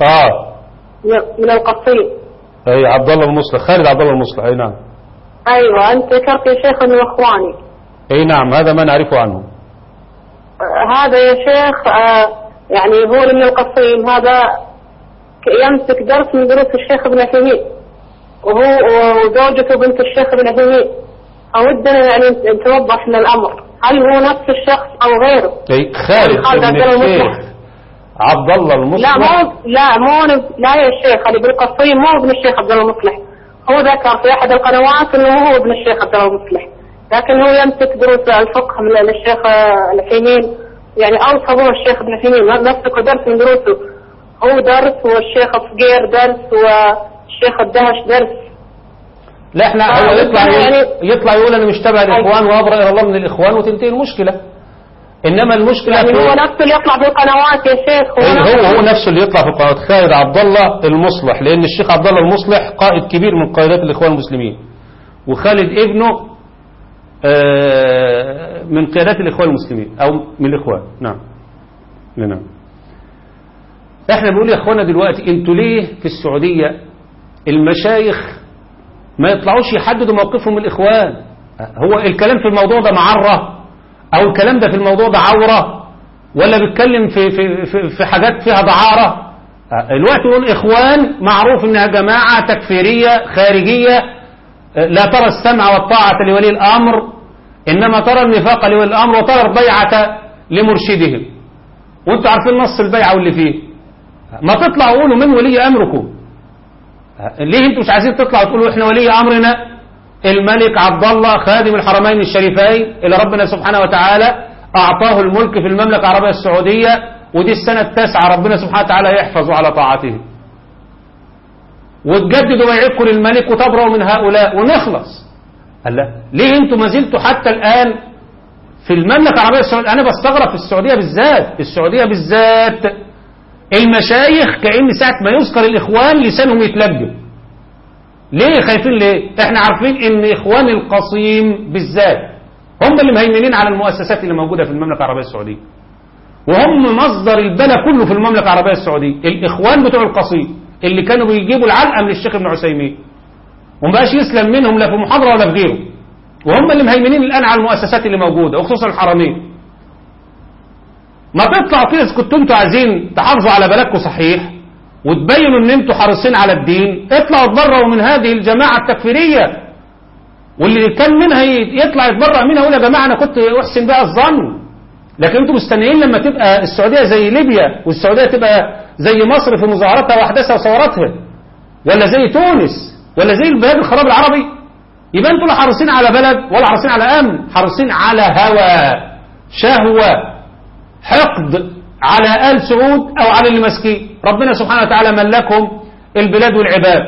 من القصيم. اي عبد الله المصلح، خالد عبد الله المصلح. اي نعم. ايوه انت ذكرت يا شيخ انه اخواني. اي نعم، هذا ما نعرفه عنه. هذا يا شيخ يعني هو من القصيم، هذا يمسك درس من دروس الشيخ ابن عثيمين، وهو وزوجته بنت الشيخ ابن عثيمين. ودنا يعني توضح لنا الامر، هل هو نفس الشخص او غيره؟ اي خالد ابن الشيخ عبد الله المصلح. لا يا شيخ، اللي بالقصيم مو ابن الشيخ عبد الله المصلح. هو ذكر في احد القنوات انه هو ابن الشيخ عبد الله المصلح، لكن هو يمسك دروس الفقه من الشيخ العثيمين، يعني اوصى به الشيخ ابن عثيمين، نفسه درس من دروسه، هو درس والشيخ الصقير درس والشيخ الدهش درس. لا احنا هو يطلع يقول انا مش تبع الاخوان وابرأ الى الله من الاخوان وتنتهي المشكلة. انما المشكلة يعني هو نفسه اللي يطلع في القنوات يا شيخ. هو نفسه اللي يطلع في القنوات، خالد عبد الله المصلح، لان الشيخ عبد الله المصلح قائد كبير من قائدات الاخوان المسلمين، وخالد ابنه من قيادات الاخوان المسلمين او من الاخوان. نعم. احنا بنقول يا اخوانا دلوقتي انتوا ليه في السعودية المشايخ ما يطلعوش يحددوا موقفهم من الإخوان؟ هو الكلام في الموضوع ده معرة، أو الكلام ده في الموضوع ده عورة، ولا بيتكلم في حاجات فيها دعارة؟ الوقت يقول إخوان معروف إنها جماعة تكفيرية خارجية لا ترى السمع والطاعة لولي الأمر، إنما ترى النفاق لولي الأمر وترى البيعة لمرشدهم. وانتوا عارفين نص البيعة واللي فيه. ما تطلعوا قولوا من ولي أمركم؟ ليه انتوا مش عايزين تطلعوا تقولوا احنا ولي امرنا الملك عبد الله خادم الحرمين الشريفين اللي ربنا سبحانه وتعالى اعطاه الملك في المملكة العربية السعودية، ودي السنة 9 ربنا سبحانه وتعالى يحفظ على طاعته، وتجددوا بيعتكم للملك وتبرؤوا من هؤلاء ونخلص. قال لا، ليه انتوا ما زلتوا حتى الآن في المملكة العربية السعودية؟ انا بستغرب في السعودية بالذات المشايخ كأن ساعة ما يذكر الإخوان لسانهم يتلجم. ليه خايفين؟ ليه؟ احنا عارفين ان إخوان القصيم بالذات هم اللي مهيمنين على المؤسسات اللي موجودة في المملكة العربية السعودية، وهم مصدر البلاء كله في المملكة العربية السعودية. الإخوان بتوع القصيم اللي كانوا بيجيبوا العلقة من الشيخ ابن عثيمين ومبقاش يسلم منهم لا في محاضرة ولا في غيره، وهم اللي مهيمنين الآن على المؤسسات اللي موجودة وخصوصا الحرمين. ما تطلعوا كده كنتوا انتوا عايزين تحافظوا على بلدكم صحيح وتبينوا ان انتوا حريصين على الدين، اطلعوا اتبرؤوا من هذه الجماعة التكفيرية، واللي كان منها يطلع يتبرأ منها يقول يا جماعة انا كنت احسن بقى الظن. لكن انتوا مستنيين لما تبقى السعودية زي ليبيا والسعودية تبقى زي مصر في مظاهراتها واحداثها وثوراتها، ولا زي تونس، ولا زي البلاد الخراب العربي، يبقى انتوا لا حريصين على بلد ولا حريصين على امن، حريصين على هوى، شهوة، حقد على آل سعود أو على اللي ماسكين. ربنا سبحانه وتعالى ملكهم البلاد والعباد،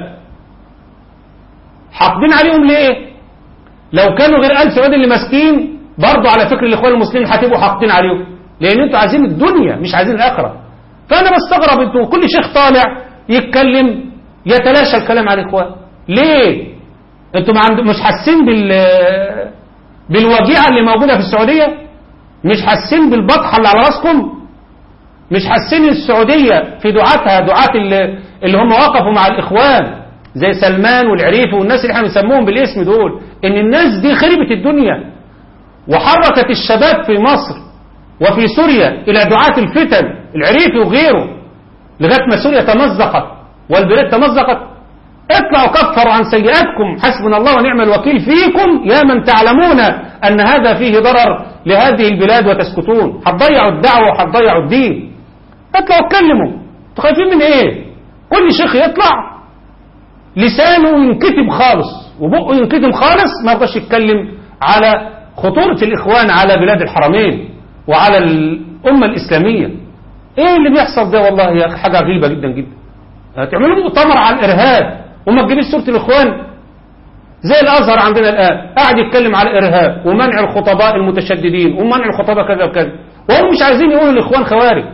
حاقدين عليهم ليه؟ لو كانوا غير آل سعود اللي ماسكين برضو على فكر الإخوان المسلمين هتبقوا حاقدين عليهم، لأن انتوا عايزين الدنيا مش عايزين الآخرة. فأنا بستغرب انتوا كل شيخ طالع يتكلم يتلاشى الكلام على الإخوان. ليه؟ انتوا مش حاسين بالوجيعة اللي موجودة في السعودية؟ مش حاسين بالبطحة اللي على راسكم؟ مش حاسين السعودية في دعاتها دعاة اللي هم وقفوا مع الإخوان زي سلمان والعريفي والناس اللي احنا بنسموهم بالاسم دول، ان الناس دي خربت الدنيا وحركت الشباب في مصر وفي سوريا الى دعاة الفتن العريفي وغيره، لغاية ما سوريا تمزقت والبلاد تمزقت. اطلعوا كفروا عن سيئاتكم، حسبنا الله ونعم الوكيل فيكم يا من تعلمون أن هذا فيه ضرر لهذه البلاد وتسكتون. هتضيعوا الدعوة وهتضيعوا الدين. اطلعوا اتكلموا، خايفين من ايه؟ كل شيخ يطلع لسانه ينكتم خالص وبقه ينكتم خالص، ما يرضاش يتكلم على خطورة الإخوان على بلاد الحرمين وعلى الأمة الإسلامية. ايه اللي بيحصل ده؟ والله يا أخي حاجة غريبة جدا جدا. هتعملوا مؤتمر على الإرهاب وما تجيبش سورة الإخوان زي الأزهر عندنا الآن قاعد يتكلم على الإرهاب ومنع الخطباء المتشددين ومنع الخطباء كذا وكذا، وهم مش عايزين يقولوا الإخوان خوارج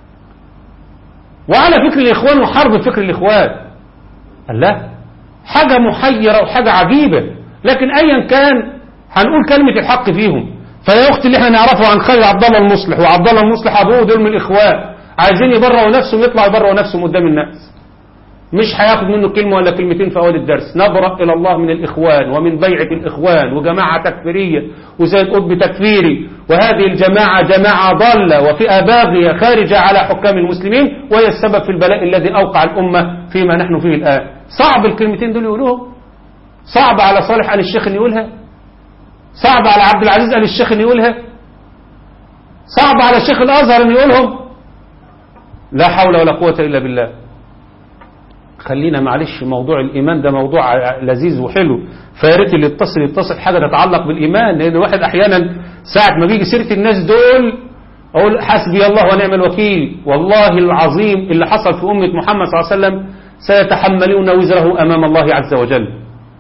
وعلى فكر الإخوان وحرب فكر الإخوان. الله، حاجة محيرة وحاجة عجيبة. لكن أيا كان هنقول كلمة الحق فيهم. فيا أختي اللي احنا نعرفه عن خالد عبد الله المصلح وعبد الله المصلح أبوه دول من الإخوان، عايزين يبرئوا نفسهم، يطلعوا يبرئوا نفسهم قدام الناس. مش هياخد منه كلمة ولا كلمتين في أول الدرس. نبرأ إلى الله من الإخوان ومن بيعة الإخوان وجماعة تكفيرية وزيد قطب تكفيري، وهذه الجماعة جماعة ضالة وفئة باغية خارجة على حكام المسلمين، وهي السبب في البلاء الذي أوقع الأمة فيما نحن فيه الآن. صعب الكلمتين دول يقولوهم؟ صعب على صالح آل الشيخ أن يقولها؟ صعب على عبد العزيز آل الشيخ أن يقولها؟ صعب على شيخ الأزهر أن يقولهم؟ لا حول ولا قوة إلا بالله. خلينا معلش، موضوع الإيمان ده موضوع لذيذ وحلو، فياريت اللي يتصل حاجة تتعلق بالإيمان، لأن الواحد أحيانا ساعة ما بيجي سيرة الناس دول أقول حسبي الله ونعم الوكيل. والله العظيم اللي حصل في أمة محمد صلى الله عليه وسلم سيتحملون وزره أمام الله عز وجل.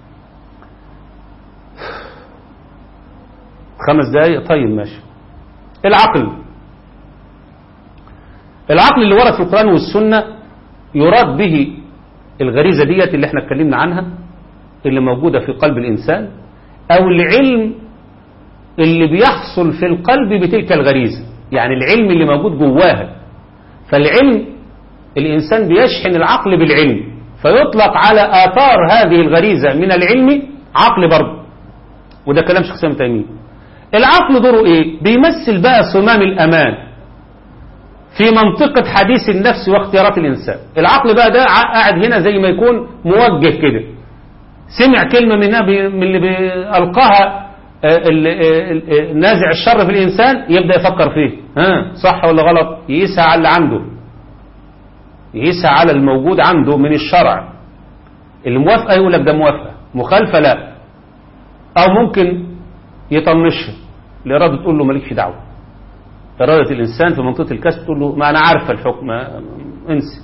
5 دقايق؟ طيب ماشي. العقل اللي ورد في القرآن والسنة يراد به الغريزة ديت اللي احنا اتكلمنا عنها اللي موجودة في قلب الإنسان، أو العلم اللي بيحصل في القلب بتلك الغريزة، يعني العلم اللي موجود جواها. فالعلم الإنسان بيشحن العقل بالعلم فيطلق على آثار هذه الغريزة من العلم عقل برضه، وده كلام شيخ سامي تيمية. العقل دوره ايه؟ بيمثل بقى صمام الأمان في منطقة حديث النفس واختيارات الإنسان. العقل بقى ده قاعد هنا زي ما يكون موجه كده، سمع كلمة من اللي بيلقاها نازع الشر في الإنسان، يبدأ يفكر فيه صح ولا غلط، يقيسها على اللي عنده، يقيسها على الموجود عنده من الشرع. اللي موافقة يقول لك ده موافقة، مخالفة لا، أو ممكن يطنشها. الإرادة تقول له مالكش دعوة. إرادة الإنسان في منطقة الكسب تقول له ما أنا عارفة الحكم، انسي.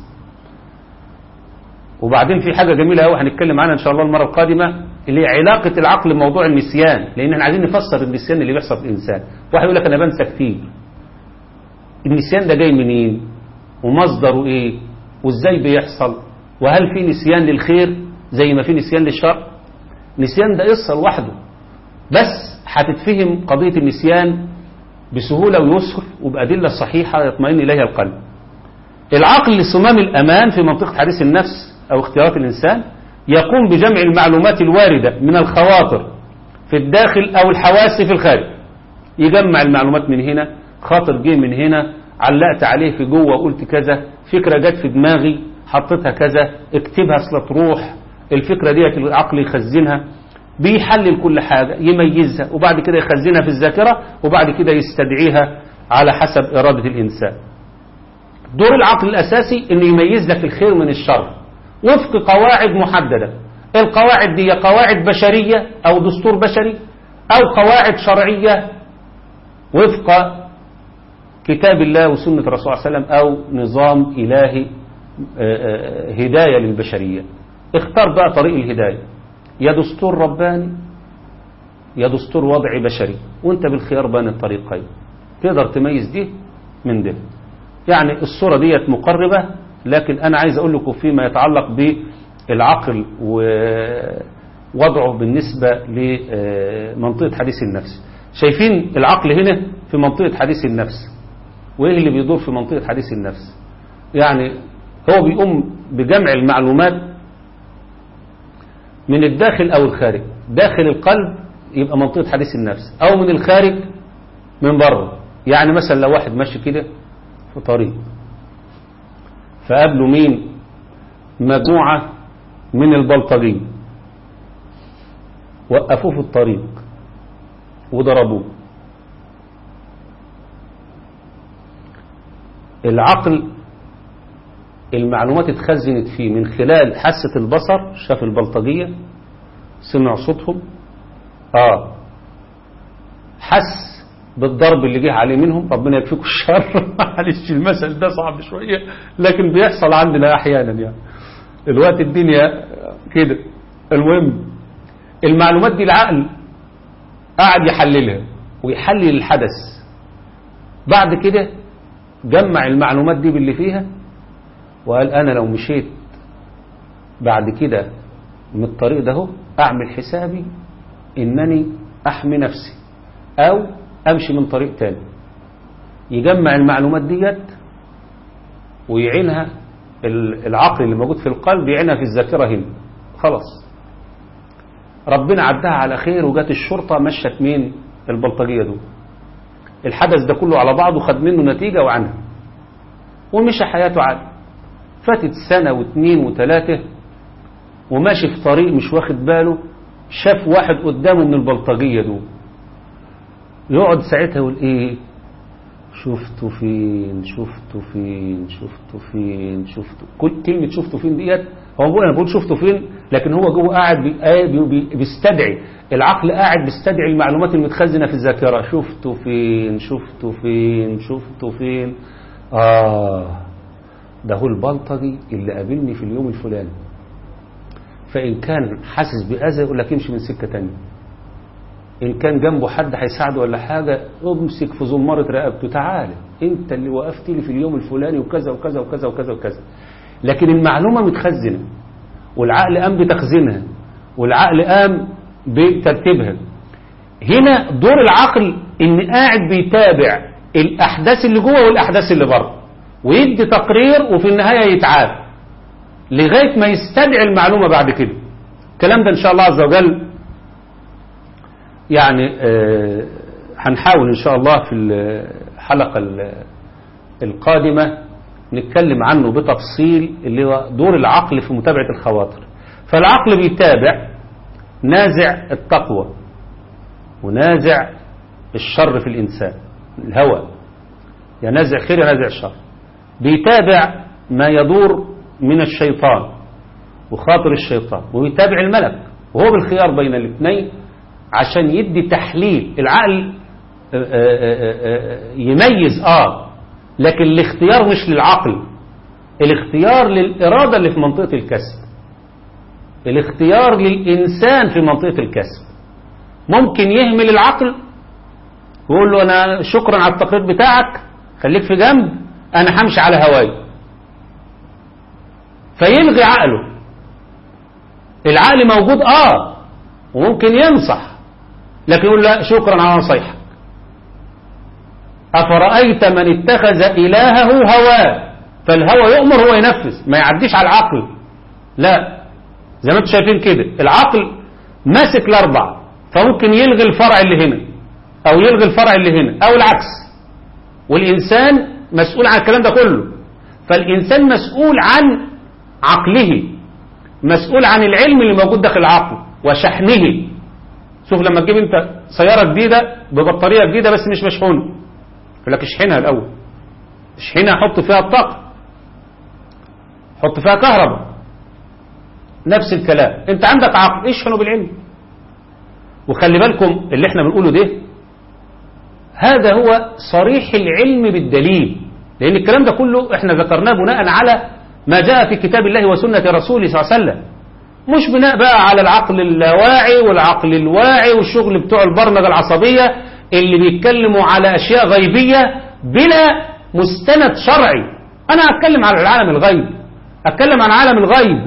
وبعدين في حاجة جميلة قوي هنتكلم عنها إن شاء الله المرة القادمة، اللي هي علاقة العقل بموضوع النسيان، لأن احنا عايزين نفسر النسيان اللي بيحصل في الإنسان. واحد يقول لك أنا بنسى كتير. النسيان ده جاي منين؟ ومصدره إيه؟ وإزاي بيحصل؟ وهل في نسيان للخير زي ما في نسيان للشر؟ نسيان ده قصة لوحده، بس هتتفهم قضية النسيان بسهولة ويسر وبأدلة صحيحة يطمئن إليها القلب. العقل لصمام الأمان في منطقة حديث النفس أو اختيارات الإنسان يقوم بجمع المعلومات الواردة من الخواطر في الداخل أو الحواس في الخارج. يجمع المعلومات من هنا، خاطر جه من هنا، علقت عليه في جوه وقلت كذا، فكرة جت في دماغي حطيتها كذا، اكتبها اصل تروح الفكرة ديت، العقل يخزنها، بيحلل كل حاجة، يميزها، وبعد كده يخزنها في الذاكرة، وبعد كده يستدعيها على حسب إرادة الإنسان. دور العقل الأساسي إنه يميز لك الخير من الشر وفق قواعد محددة. القواعد دي قواعد بشرية أو دستور بشري، أو قواعد شرعية وفق كتاب الله وسنة الرسول صلى الله عليه وسلم، أو نظام إلهي هداية للبشرية. اختار بقى طريق الهداية، يا دستور رباني يا دستور وضعي بشري، وانت بالخيار بين الطريقين تقدر تميز دي من ده. يعني الصورة ديت مقربة، لكن أنا عايز أقول لكم فيما يتعلق بالعقل ووضعه بالنسبة لمنطقة حديث النفس. شايفين العقل هنا في منطقة حديث النفس، وإيه اللي بيدور في منطقة حديث النفس؟ يعني هو بيقوم بجمع المعلومات من الداخل أو الخارج. داخل القلب يبقى منطقة حديث النفس، أو من الخارج من بره. يعني مثلا لو واحد ماشي كده في طريق فقابله مين؟ مجموعة من البلطجية وقفوه في الطريق وضربوه. العقل المعلومات اتخزنت فيه من خلال حاسة البصر، شاف البلطجية، سمع صوتهم، حس بالضرب اللي جه عليه منهم، ربنا يكفيكم الشر. معلش المثل ده صعب شوية لكن بيحصل عندنا احيانا يعني الوقت الدنيا كده. المهم المعلومات دي العقل قاعد يحللها ويحلل الحدث، بعد كده جمع المعلومات دي باللي فيها وقال انا لو مشيت بعد كده من الطريق ده اعمل حسابي انني احمي نفسي او امشي من طريق تاني. يجمع المعلومات ديت ويعينها، العقل اللي موجود في القلب يعينها في الذاكرة هنا. خلاص ربنا عدها على خير وجات الشرطة مشت مين؟ البلطجية دول. الحدث ده كله على بعضه خد منه نتيجة وعنها ومشى حياته عادي. فاتت سنة واثنين وثلاثة وماشي في طريق مش واخد باله، شاف واحد قدامه من البلطجية دول، يقعد ساعتها يقول ايه؟ شفته فين شفته فين شفته فين شفته. كل كلمة شفته فين ديت هو بيقول، انا بقول شفته فين، لكن هو جوه قاعد بيستدعي، العقل قاعد بيستدعي المعلومات المتخزنة في الذاكرة. شفته فين شفته فين شفته فين. ده هو البلطجي اللي قابلني في اليوم الفلاني. فإن كان حاسس بأذى يقول لك امشي من سكة تانية. إن كان جنبه حد هيساعده ولا حاجة امسك في زمارة رقبته، تعالى انت اللي وقفت لي في اليوم الفلاني وكذا وكذا وكذا وكذا وكذا. لكن المعلومة متخزنة والعقل قام بتخزينها والعقل قام بترتيبها. هنا دور العقل ان قاعد بيتابع الأحداث اللي جوه والأحداث اللي بره ويدي تقرير وفي النهاية يتعاد لغاية ما يستدعي المعلومة بعد كده. الكلام ده إن شاء الله عز وجل يعني هنحاول إن شاء الله في الحلقة القادمة نتكلم عنه بتفصيل، اللي هو دور العقل في متابعة الخواطر. فالعقل بيتابع نازع التقوى ونازع الشر في الإنسان، الهوى، يا نازع خير يا نازع الشر. بيتابع ما يدور من الشيطان وخاطر الشيطان، ويتابع الملك، وهو بالخيار بين الاثنين عشان يدي تحليل. العقل يميز لكن الاختيار مش للعقل، الاختيار للإرادة اللي في منطقة الكسب، الاختيار للإنسان في منطقة الكسب. ممكن يهمل العقل ويقول له أنا شكرا على التقرير بتاعك، خليك في جنب، أنا همشي على هواي، فيلغي عقله. العقل موجود وممكن ينصح، لكن يقول لا شكرا على نصيحك. أفرأيت من اتخذ إلهه هواه، فالهوى يؤمر هو ينفذ، ما يعديش على العقل. لا، زي ما انتم شايفين كده العقل ماسك الأربع، فممكن يلغي الفرع اللي هنا أو يلغي الفرع اللي هنا أو العكس. والإنسان مسؤول عن الكلام ده كله. فالإنسان مسؤول عن عقله، مسؤول عن العلم اللي موجود داخل العقل وشحنه. شوف لما تجيب انت سيارة جديدة ببطارية جديدة بس مش مشحونة، يقول لك اشحنها الأول، اشحنها، حط فيها الطاقة، حط فيها كهرباء. نفس الكلام، انت عندك عقل، اشحنه بالعلم. وخلي بالكم اللي احنا بنقوله ده هذا هو صريح العلم بالدليل، لأن الكلام ده كله احنا ذكرناه بناء على ما جاء في كتاب الله وسنة رسوله صلى الله عليه وسلم، مش بناء بقى على العقل اللاواعي والعقل الواعي والشغل بتوع البرمجة العصبية اللي بيتكلموا على أشياء غيبية بلا مستند شرعي. أنا أتكلم على العالم الغيب، أتكلم عن عالم الغيب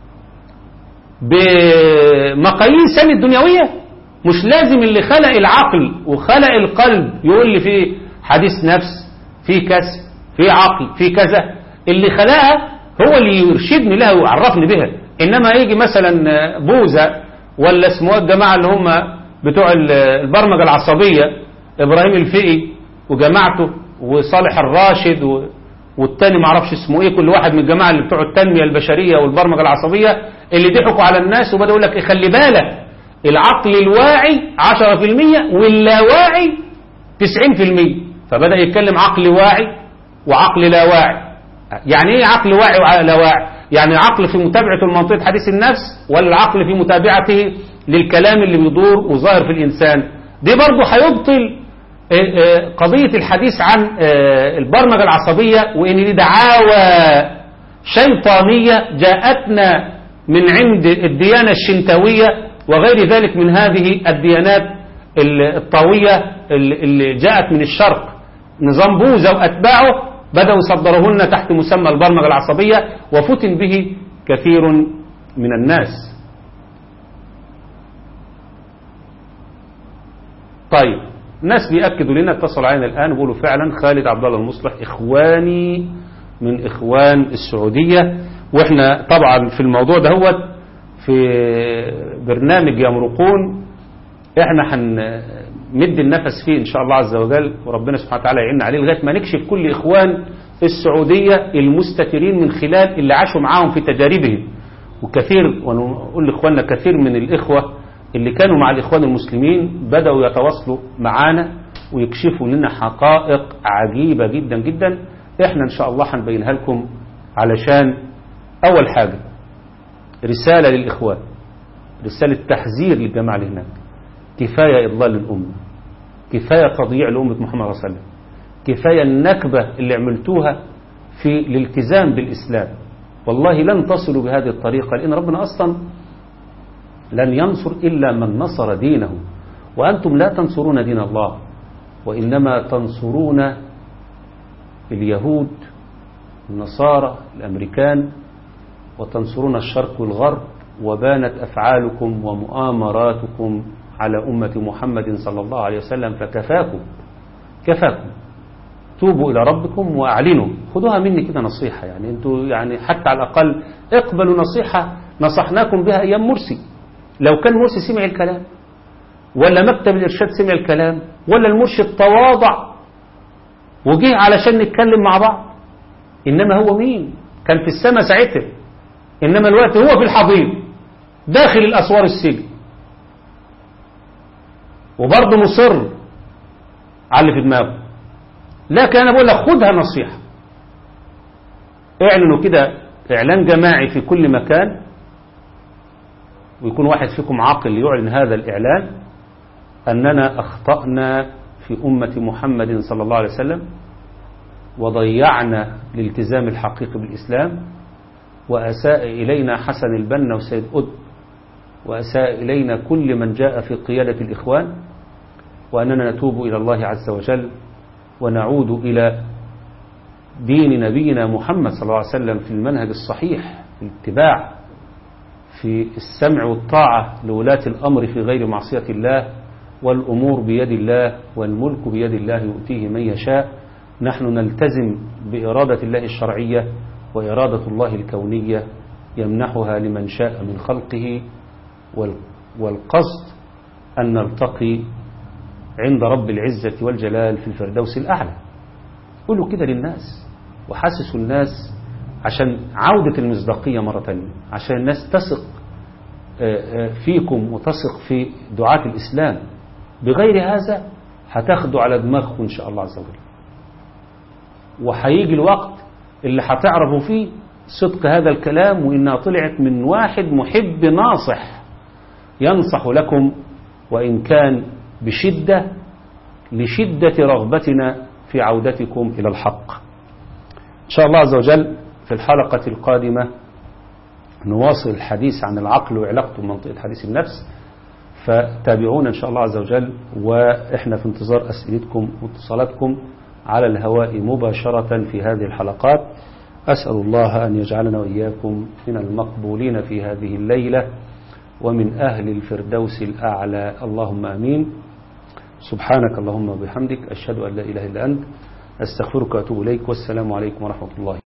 بمقاييس الدنيوية. مش لازم اللي خلق العقل وخلق القلب يقول لي في حديث نفس، في كسب، في عقل، في كذا. اللي خلقها هو اللي يرشدني لها ويعرفني بها. إنما يجي مثلا بوذا ولا اسمه الجماعة اللي هم بتوع البرمجة العصبية، إبراهيم الفقي وجماعته وصالح الراشد والتاني معرفش اسمه ايه، كل واحد من الجماعة اللي بتوع التنمية البشرية والبرمجة العصبية اللي ضحكوا على الناس وبدأوا يقول لك إيه، خلي بالك العقل الواعي 10% واللاواعي 90%. فبدأ يتكلم عقل واعي وعقل لا واعي. يعني ايه عقل واعي ولا واعي؟ يعني العقل في متابعة المنطقة حديث النفس، ولا العقل في متابعته للكلام اللي بيدور وظاهر في الإنسان؟ دي برضه هيبطل قضية الحديث عن البرمجة العصبية، وإن دي دعاوى شيطانية جاءتنا من عند الديانة الشنتوية وغير ذلك من هذه الديانات الطاوية اللي جاءت من الشرق. نظام بوذا وأتباعه بدأوا يصدرهن تحت مسمى البرمجة العصبية، وفتن به كثير من الناس. طيب، ناس بيأكدوا لنا، اتصل علينا الآن وبيقولوا فعلا خالد عبد الله المصلح إخواني من إخوان السعودية، وإحنا طبعا في الموضوع ده هو في برنامج يمرقون إحنا هنمد النفس فيه إن شاء الله عز وجل، وربنا سبحانه وتعالى يعين عليه لغاية ما نكشف كل إخوان السعودية المستترين من خلال اللي عاشوا معاهم في تجاربهم. وكثير، ونقول لإخواننا كثير من الإخوة اللي كانوا مع الإخوان المسلمين بدأوا يتواصلوا معانا ويكشفوا لنا حقائق عجيبة جدا جدا. إحنا إن شاء الله هنبينها لكم، علشان أول حاجة رسالة للإخوان، رسالة تحذير للجماعة اللي هناك. كفاية إضلال الأمة، كفاية تضييع لأمة محمد صلى الله عليه وسلم، كفاية النكبة اللي عملتوها في الالتزام بالإسلام. والله لن تصلوا بهذه الطريقة، لأن ربنا أصلا لن ينصر إلا من نصر دينه، وأنتم لا تنصرون دين الله، وإنما تنصرون اليهود النصارى الأمريكان، وتنصرون الشرق والغرب، وبانت أفعالكم ومؤامراتكم على أمة محمد صلى الله عليه وسلم. فكفاكم، كفاكم، توبوا إلى ربكم وأعلنوا. خدوها مني كده نصيحة، يعني أنتوا يعني حتى على الأقل اقبلوا نصيحة نصحناكم بها أيام مرسي. لو كان مرسي سمع الكلام، ولا مكتب الإرشاد سمع الكلام، ولا المرشد تواضع وجه علشان نتكلم مع بعض، إنما هو مين؟ كان في السماء ساعتها، إنما الوقت هو في الحضيض داخل الأسوار السجن، وبرضه مصر على اللي في دماغه. لكن أنا بقول لك خدها نصيحة، اعلنوا كده إعلان جماعي في كل مكان، ويكون واحد فيكم عاقل يعلن هذا الإعلان، أننا أخطأنا في أمة محمد صلى الله عليه وسلم، وضيعنا الالتزام الحقيقي بالإسلام، وأساء إلينا حسن البنا وسيد قطب، وأساء إلينا كل من جاء في قيادة الإخوان، وأننا نتوب إلى الله عز وجل ونعود إلى دين نبينا محمد صلى الله عليه وسلم في المنهج الصحيح، في الاتباع، في السمع والطاعة لولاة الأمر في غير معصية الله، والأمور بيد الله والملك بيد الله يؤتيه من يشاء. نحن نلتزم بإرادة الله الشرعية وإرادة الله الكونية يمنحها لمن شاء من خلقه، والقصد أن نلتقي عند رب العزة والجلال في الفردوس الأعلى. قولوا كده للناس وحسسوا الناس، عشان عودة المصداقية مرة تانية، عشان الناس تثق فيكم وتثق في دعاة الإسلام. بغير هذا هتاخدوا على دماغكم إن شاء الله عز وجل، وهيجي الوقت اللي هتعرفوا فيه صدق هذا الكلام، وإنها طلعت من واحد محب ناصح ينصح لكم، وإن كان بشدة، لشدة رغبتنا في عودتكم إلى الحق. إن شاء الله عز وجل في الحلقة القادمة نواصل الحديث عن العقل وعلاقته بمنطقة حديث النفس، فتابعونا إن شاء الله عز وجل، وإحنا في انتظار أسئلتكم واتصالاتكم على الهواء مباشرة في هذه الحلقات. أسأل الله أن يجعلنا وإياكم من المقبولين في هذه الليلة ومن أهل الفردوس الأعلى، اللهم آمين. سبحانك اللهم وبحمدك، أشهد أن لا إله إلا أنت، أستغفرك وأتوب إليك، والسلام عليكم ورحمة الله.